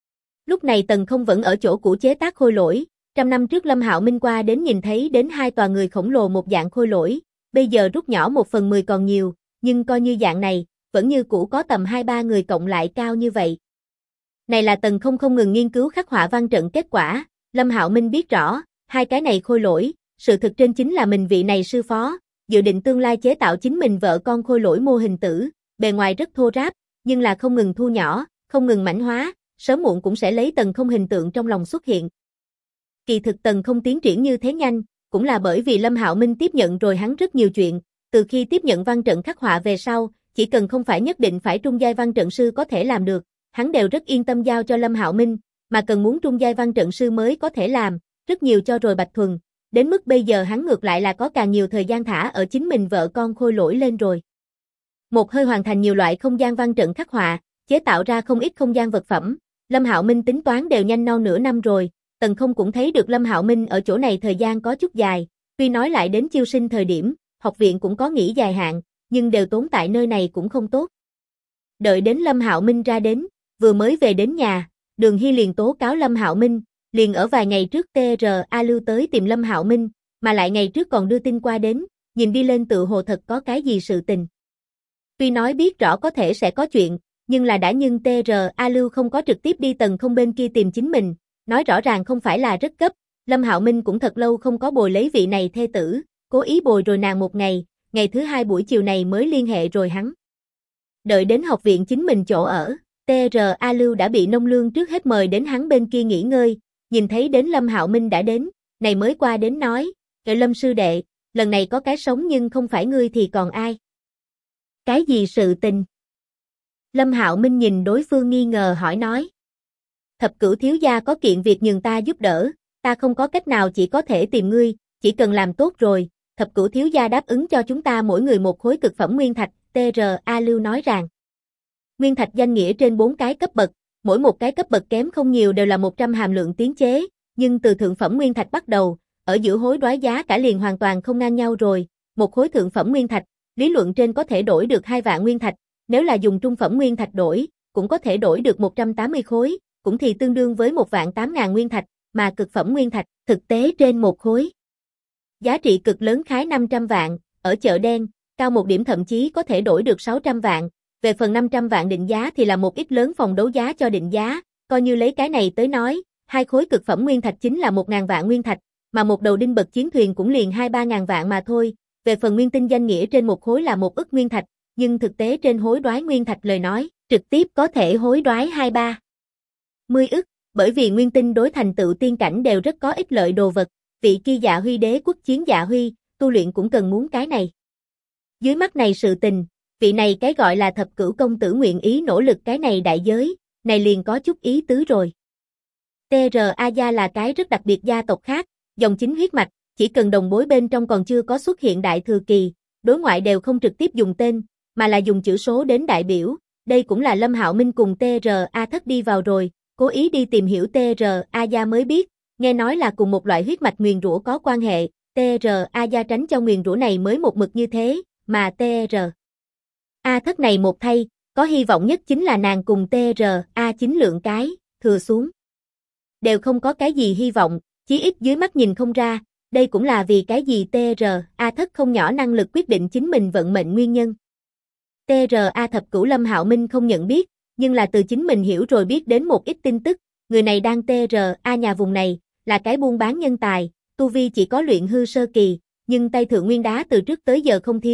Lúc này Tần Không vẫn ở chỗ cũ chế tác khôi lỗi, trăm năm trước Lâm Hạo Minh qua đến nhìn thấy đến hai tòa người khổng lồ một dạng khôi lỗi, bây giờ rút nhỏ 1/10 còn nhiều, nhưng coi như dạng này, vẫn như cũ có tầm 2-3 người cộng lại cao như vậy. Này là Tần Không không ngừng nghiên cứu khắc họa văn trận kết quả, Lâm Hạo Minh biết rõ, hai cái này khôi lỗi, sự thực trên chính là mình vị này sư phó, dự định tương lai chế tạo chính mình vợ con khôi lỗi mô hình tử, bề ngoài rất thô ráp, nhưng là không ngừng thu nhỏ, không ngừng mảnh hóa, sớm muộn cũng sẽ lấy Tần Không hình tượng trong lòng xuất hiện. Kỳ thực Tần Không tiến triển như thế nhanh, cũng là bởi vì Lâm Hạo Minh tiếp nhận rồi hắn rất nhiều chuyện, từ khi tiếp nhận văn trận khắc họa về sau, chỉ cần không phải nhất định phải trung giai văn trận sư có thể làm được, hắn đều rất yên tâm giao cho Lâm Hạo Minh, mà cần muốn trung giai văn trận sư mới có thể làm, rất nhiều cho rồi Bạch Thuần, đến mức bây giờ hắn ngược lại là có càng nhiều thời gian thả ở chính mình vợ con khôi lỗi lên rồi. Một hơi hoàn thành nhiều loại không gian văn trận khắc họa, chế tạo ra không ít không gian vật phẩm, Lâm Hạo Minh tính toán đều nhanh non nửa năm rồi, Tần Không cũng thấy được Lâm Hạo Minh ở chỗ này thời gian có chút dài, tuy nói lại đến chiêu sinh thời điểm, học viện cũng có nghỉ dài hạn, nhưng đều tốn tại nơi này cũng không tốt. Đợi đến Lâm Hạo Minh ra đến, vừa mới về đến nhà, Đường Hy liền tố cáo Lâm Hạo Minh, liền ở vài ngày trước TRA lưu tới tìm Lâm Hạo Minh, mà lại ngày trước còn đưa tin qua đến, nhìn đi lên tự hồ thật có cái gì sự tình. Tuy nói biết rõ có thể sẽ có chuyện, nhưng là đã nhưng TRA lưu không có trực tiếp đi Tần Không bên kia tìm chính mình, nói rõ ràng không phải là rất cấp, Lâm Hạo Minh cũng thật lâu không có bồi lấy vị này thê tử, cố ý bồi rồi nàng một ngày, ngày thứ hai buổi chiều này mới liên hệ rồi hắn. Đợi đến học viện chính mình chỗ ở, TRA Lưu đã bị Nông Lương trước hết mời đến hắn bên kia nghỉ ngơi, nhìn thấy đến Lâm Hạo Minh đã đến, này mới qua đến nói, Lâm sư đệ, lần này có cái sống nhưng không phải ngươi thì còn ai? Cái gì sự tình? Lâm Hạo Minh nhìn đối phương nghi ngờ hỏi nói. Thập Cửu thiếu gia có kiện việc nhường ta giúp đỡ, ta không có cách nào chỉ có thể tìm ngươi, chỉ cần làm tốt rồi, Thập Cửu thiếu gia đáp ứng cho chúng ta mỗi người một khối cực phẩm nguyên thạch, TRA Lưu nói rằng. Nguyên thạch danh nghĩa trên 4 cái cấp bậc, mỗi một cái cấp bậc kém không nhiều đều là 100 hàm lượng tiến chế, nhưng từ thượng phẩm nguyên thạch bắt đầu, ở giữa hối đoái giá cả liền hoàn toàn không ngang nhau rồi, một khối thượng phẩm nguyên thạch, lý luận trên có thể đổi được 2 vạn nguyên thạch, nếu là dùng trung phẩm nguyên thạch đổi, cũng có thể đổi được 180 khối, cũng thì tương đương với 1.800.000 nguyên thạch, mà cực phẩm nguyên thạch, thực tế trên một khối. Giá trị cực lớn khái 500 vạn, ở chợ đen, cao một điểm thậm chí có thể đổi được 600 vạn, về phần 500 vạn định giá thì là một ít lớn phòng đấu giá cho định giá, coi như lấy cái này tới nói, 2 khối cực phẩm nguyên thạch chính là 1.000 vạn nguyên thạch, mà một đầu đinh bậc chiến thuyền cũng liền 2-3 ngàn vạn mà thôi, về phần nguyên tinh danh nghĩa trên một khối là 1 ức nguyên thạch, nhưng thực tế trên hối đoái nguyên thạch lời nói, trực tiếp có thể hối đoái 2-30 ức, bởi vì nguyên tinh đối thành tựu tiên cảnh đều rất có ích lợi đồ vật, vị kia Dạ Huy đế quốc chiến Dạ Huy, tu luyện cũng cần muốn cái này. Dưới mắt này sự tình, vị này cái gọi là Thập Cửu công tử nguyện ý nỗ lực cái này đại giới, này liền có chút ý tứ rồi. TRA gia là cái rất đặc biệt gia tộc khác, dòng chính huyết mạch, chỉ cần đồng bối bên trong còn chưa có xuất hiện đại thừa kỳ, đối ngoại đều không trực tiếp dùng tên, mà là dùng chữ số đến đại biểu, đây cũng là Lâm Hạo Minh cùng TRA thất đi vào rồi, cố ý đi tìm hiểu TRA gia mới biết, nghe nói là cùng một loại huyết mạch nguyền rủa có quan hệ, TRA gia tránh cho nguyền rủa này mới một mực như thế, mà TRA thất này một thay, có hy vọng nhất chính là nàng cùng TRA chính lượng cái, thừa xuống. Đều không có cái gì hy vọng, chí ít dưới mắt nhìn không ra, đây cũng là vì cái gì TRA thất không nhỏ năng lực quyết định chính mình vận mệnh nguyên nhân. TRA Thập Cửu Lâm Hạo Minh không nhận biết, nhưng là từ chính mình hiểu rồi biết đến một ít tin tức, người này đang TRA nhà vùng này, là cái buôn bán nhân tài, tu vi chỉ có luyện hư sơ kỳ, nhưng tay thượng nguyên đá từ trước tới giờ không thiếu,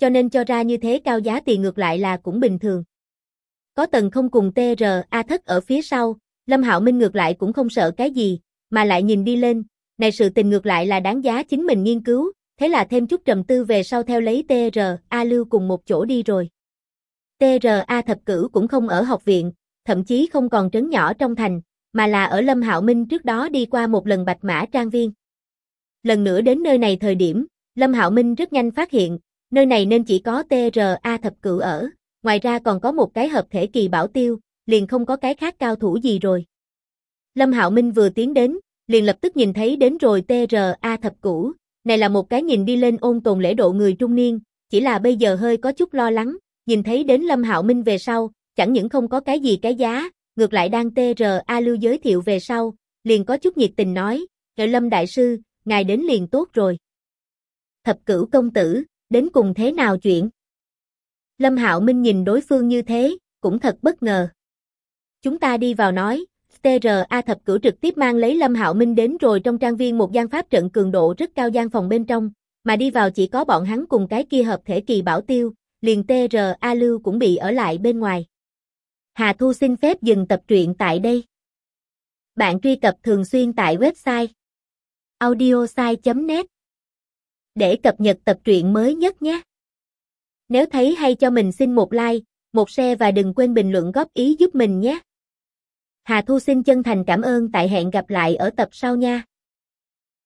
cho nên cho ra như thế cao giá tiền ngược lại là cũng bình thường. Có Tần Không cùng TRA Thất ở phía sau, Lâm Hạo Minh ngược lại cũng không sợ cái gì, mà lại nhìn đi lên, này sự tình ngược lại là đáng giá chính mình nghiên cứu, thế là thêm chút trầm tư về sau theo lấy TRA Lưu cùng một chỗ đi rồi. TRA Thập Cửu cũng không ở học viện, thậm chí không còn trấn nhỏ trong thành, mà là ở Lâm Hạo Minh trước đó đi qua một lần Bạch Mã Trang Viên. Lần nữa đến nơi này thời điểm, Lâm Hạo Minh rất nhanh phát hiện, nơi này nên chỉ có TRA Thập Cửu ở, ngoài ra còn có một cái hợp thể kỳ bảo tiêu, liền không có cái khác cao thủ gì rồi. Lâm Hạo Minh vừa tiến đến, liền lập tức nhìn thấy đến rồi TRA Thập Cửu, này là một cái nhìn đi lên ôn tồn lễ độ người trung niên, chỉ là bây giờ hơi có chút lo lắng, nhìn thấy đến Lâm Hạo Minh về sau, chẳng những không có cái gì cái giá, ngược lại đang TRA Lưu giới thiệu về sau, liền có chút nhiệt tình nói, Lâm đại sư, ngài đến liền tốt rồi. Thập Cửu công tử, đến cùng thế nào chuyện? Lâm Hạo Minh nhìn đối phương như thế, cũng thật bất ngờ. Chúng ta đi vào nói, TRA Thập Cửu trực tiếp mang lấy Lâm Hạo Minh đến rồi trong trang viên một gian pháp trận cường độ rất cao gian phòng bên trong, mà đi vào chỉ có bọn hắn cùng cái kia hợp thể kỳ bảo tiêu, liền TRA Lưu cũng bị ở lại bên ngoài. Hà Thu xin phép dừng tập truyện tại đây. Bạn truy cập thường xuyên tại website audiosai.net để cập nhật tập truyện mới nhất nhé. Nếu thấy hay cho mình xin một like, một share và đừng quên bình luận góp ý giúp mình nhé. Hà Thu xin chân thành cảm ơn, tại hẹn gặp lại ở tập sau nha.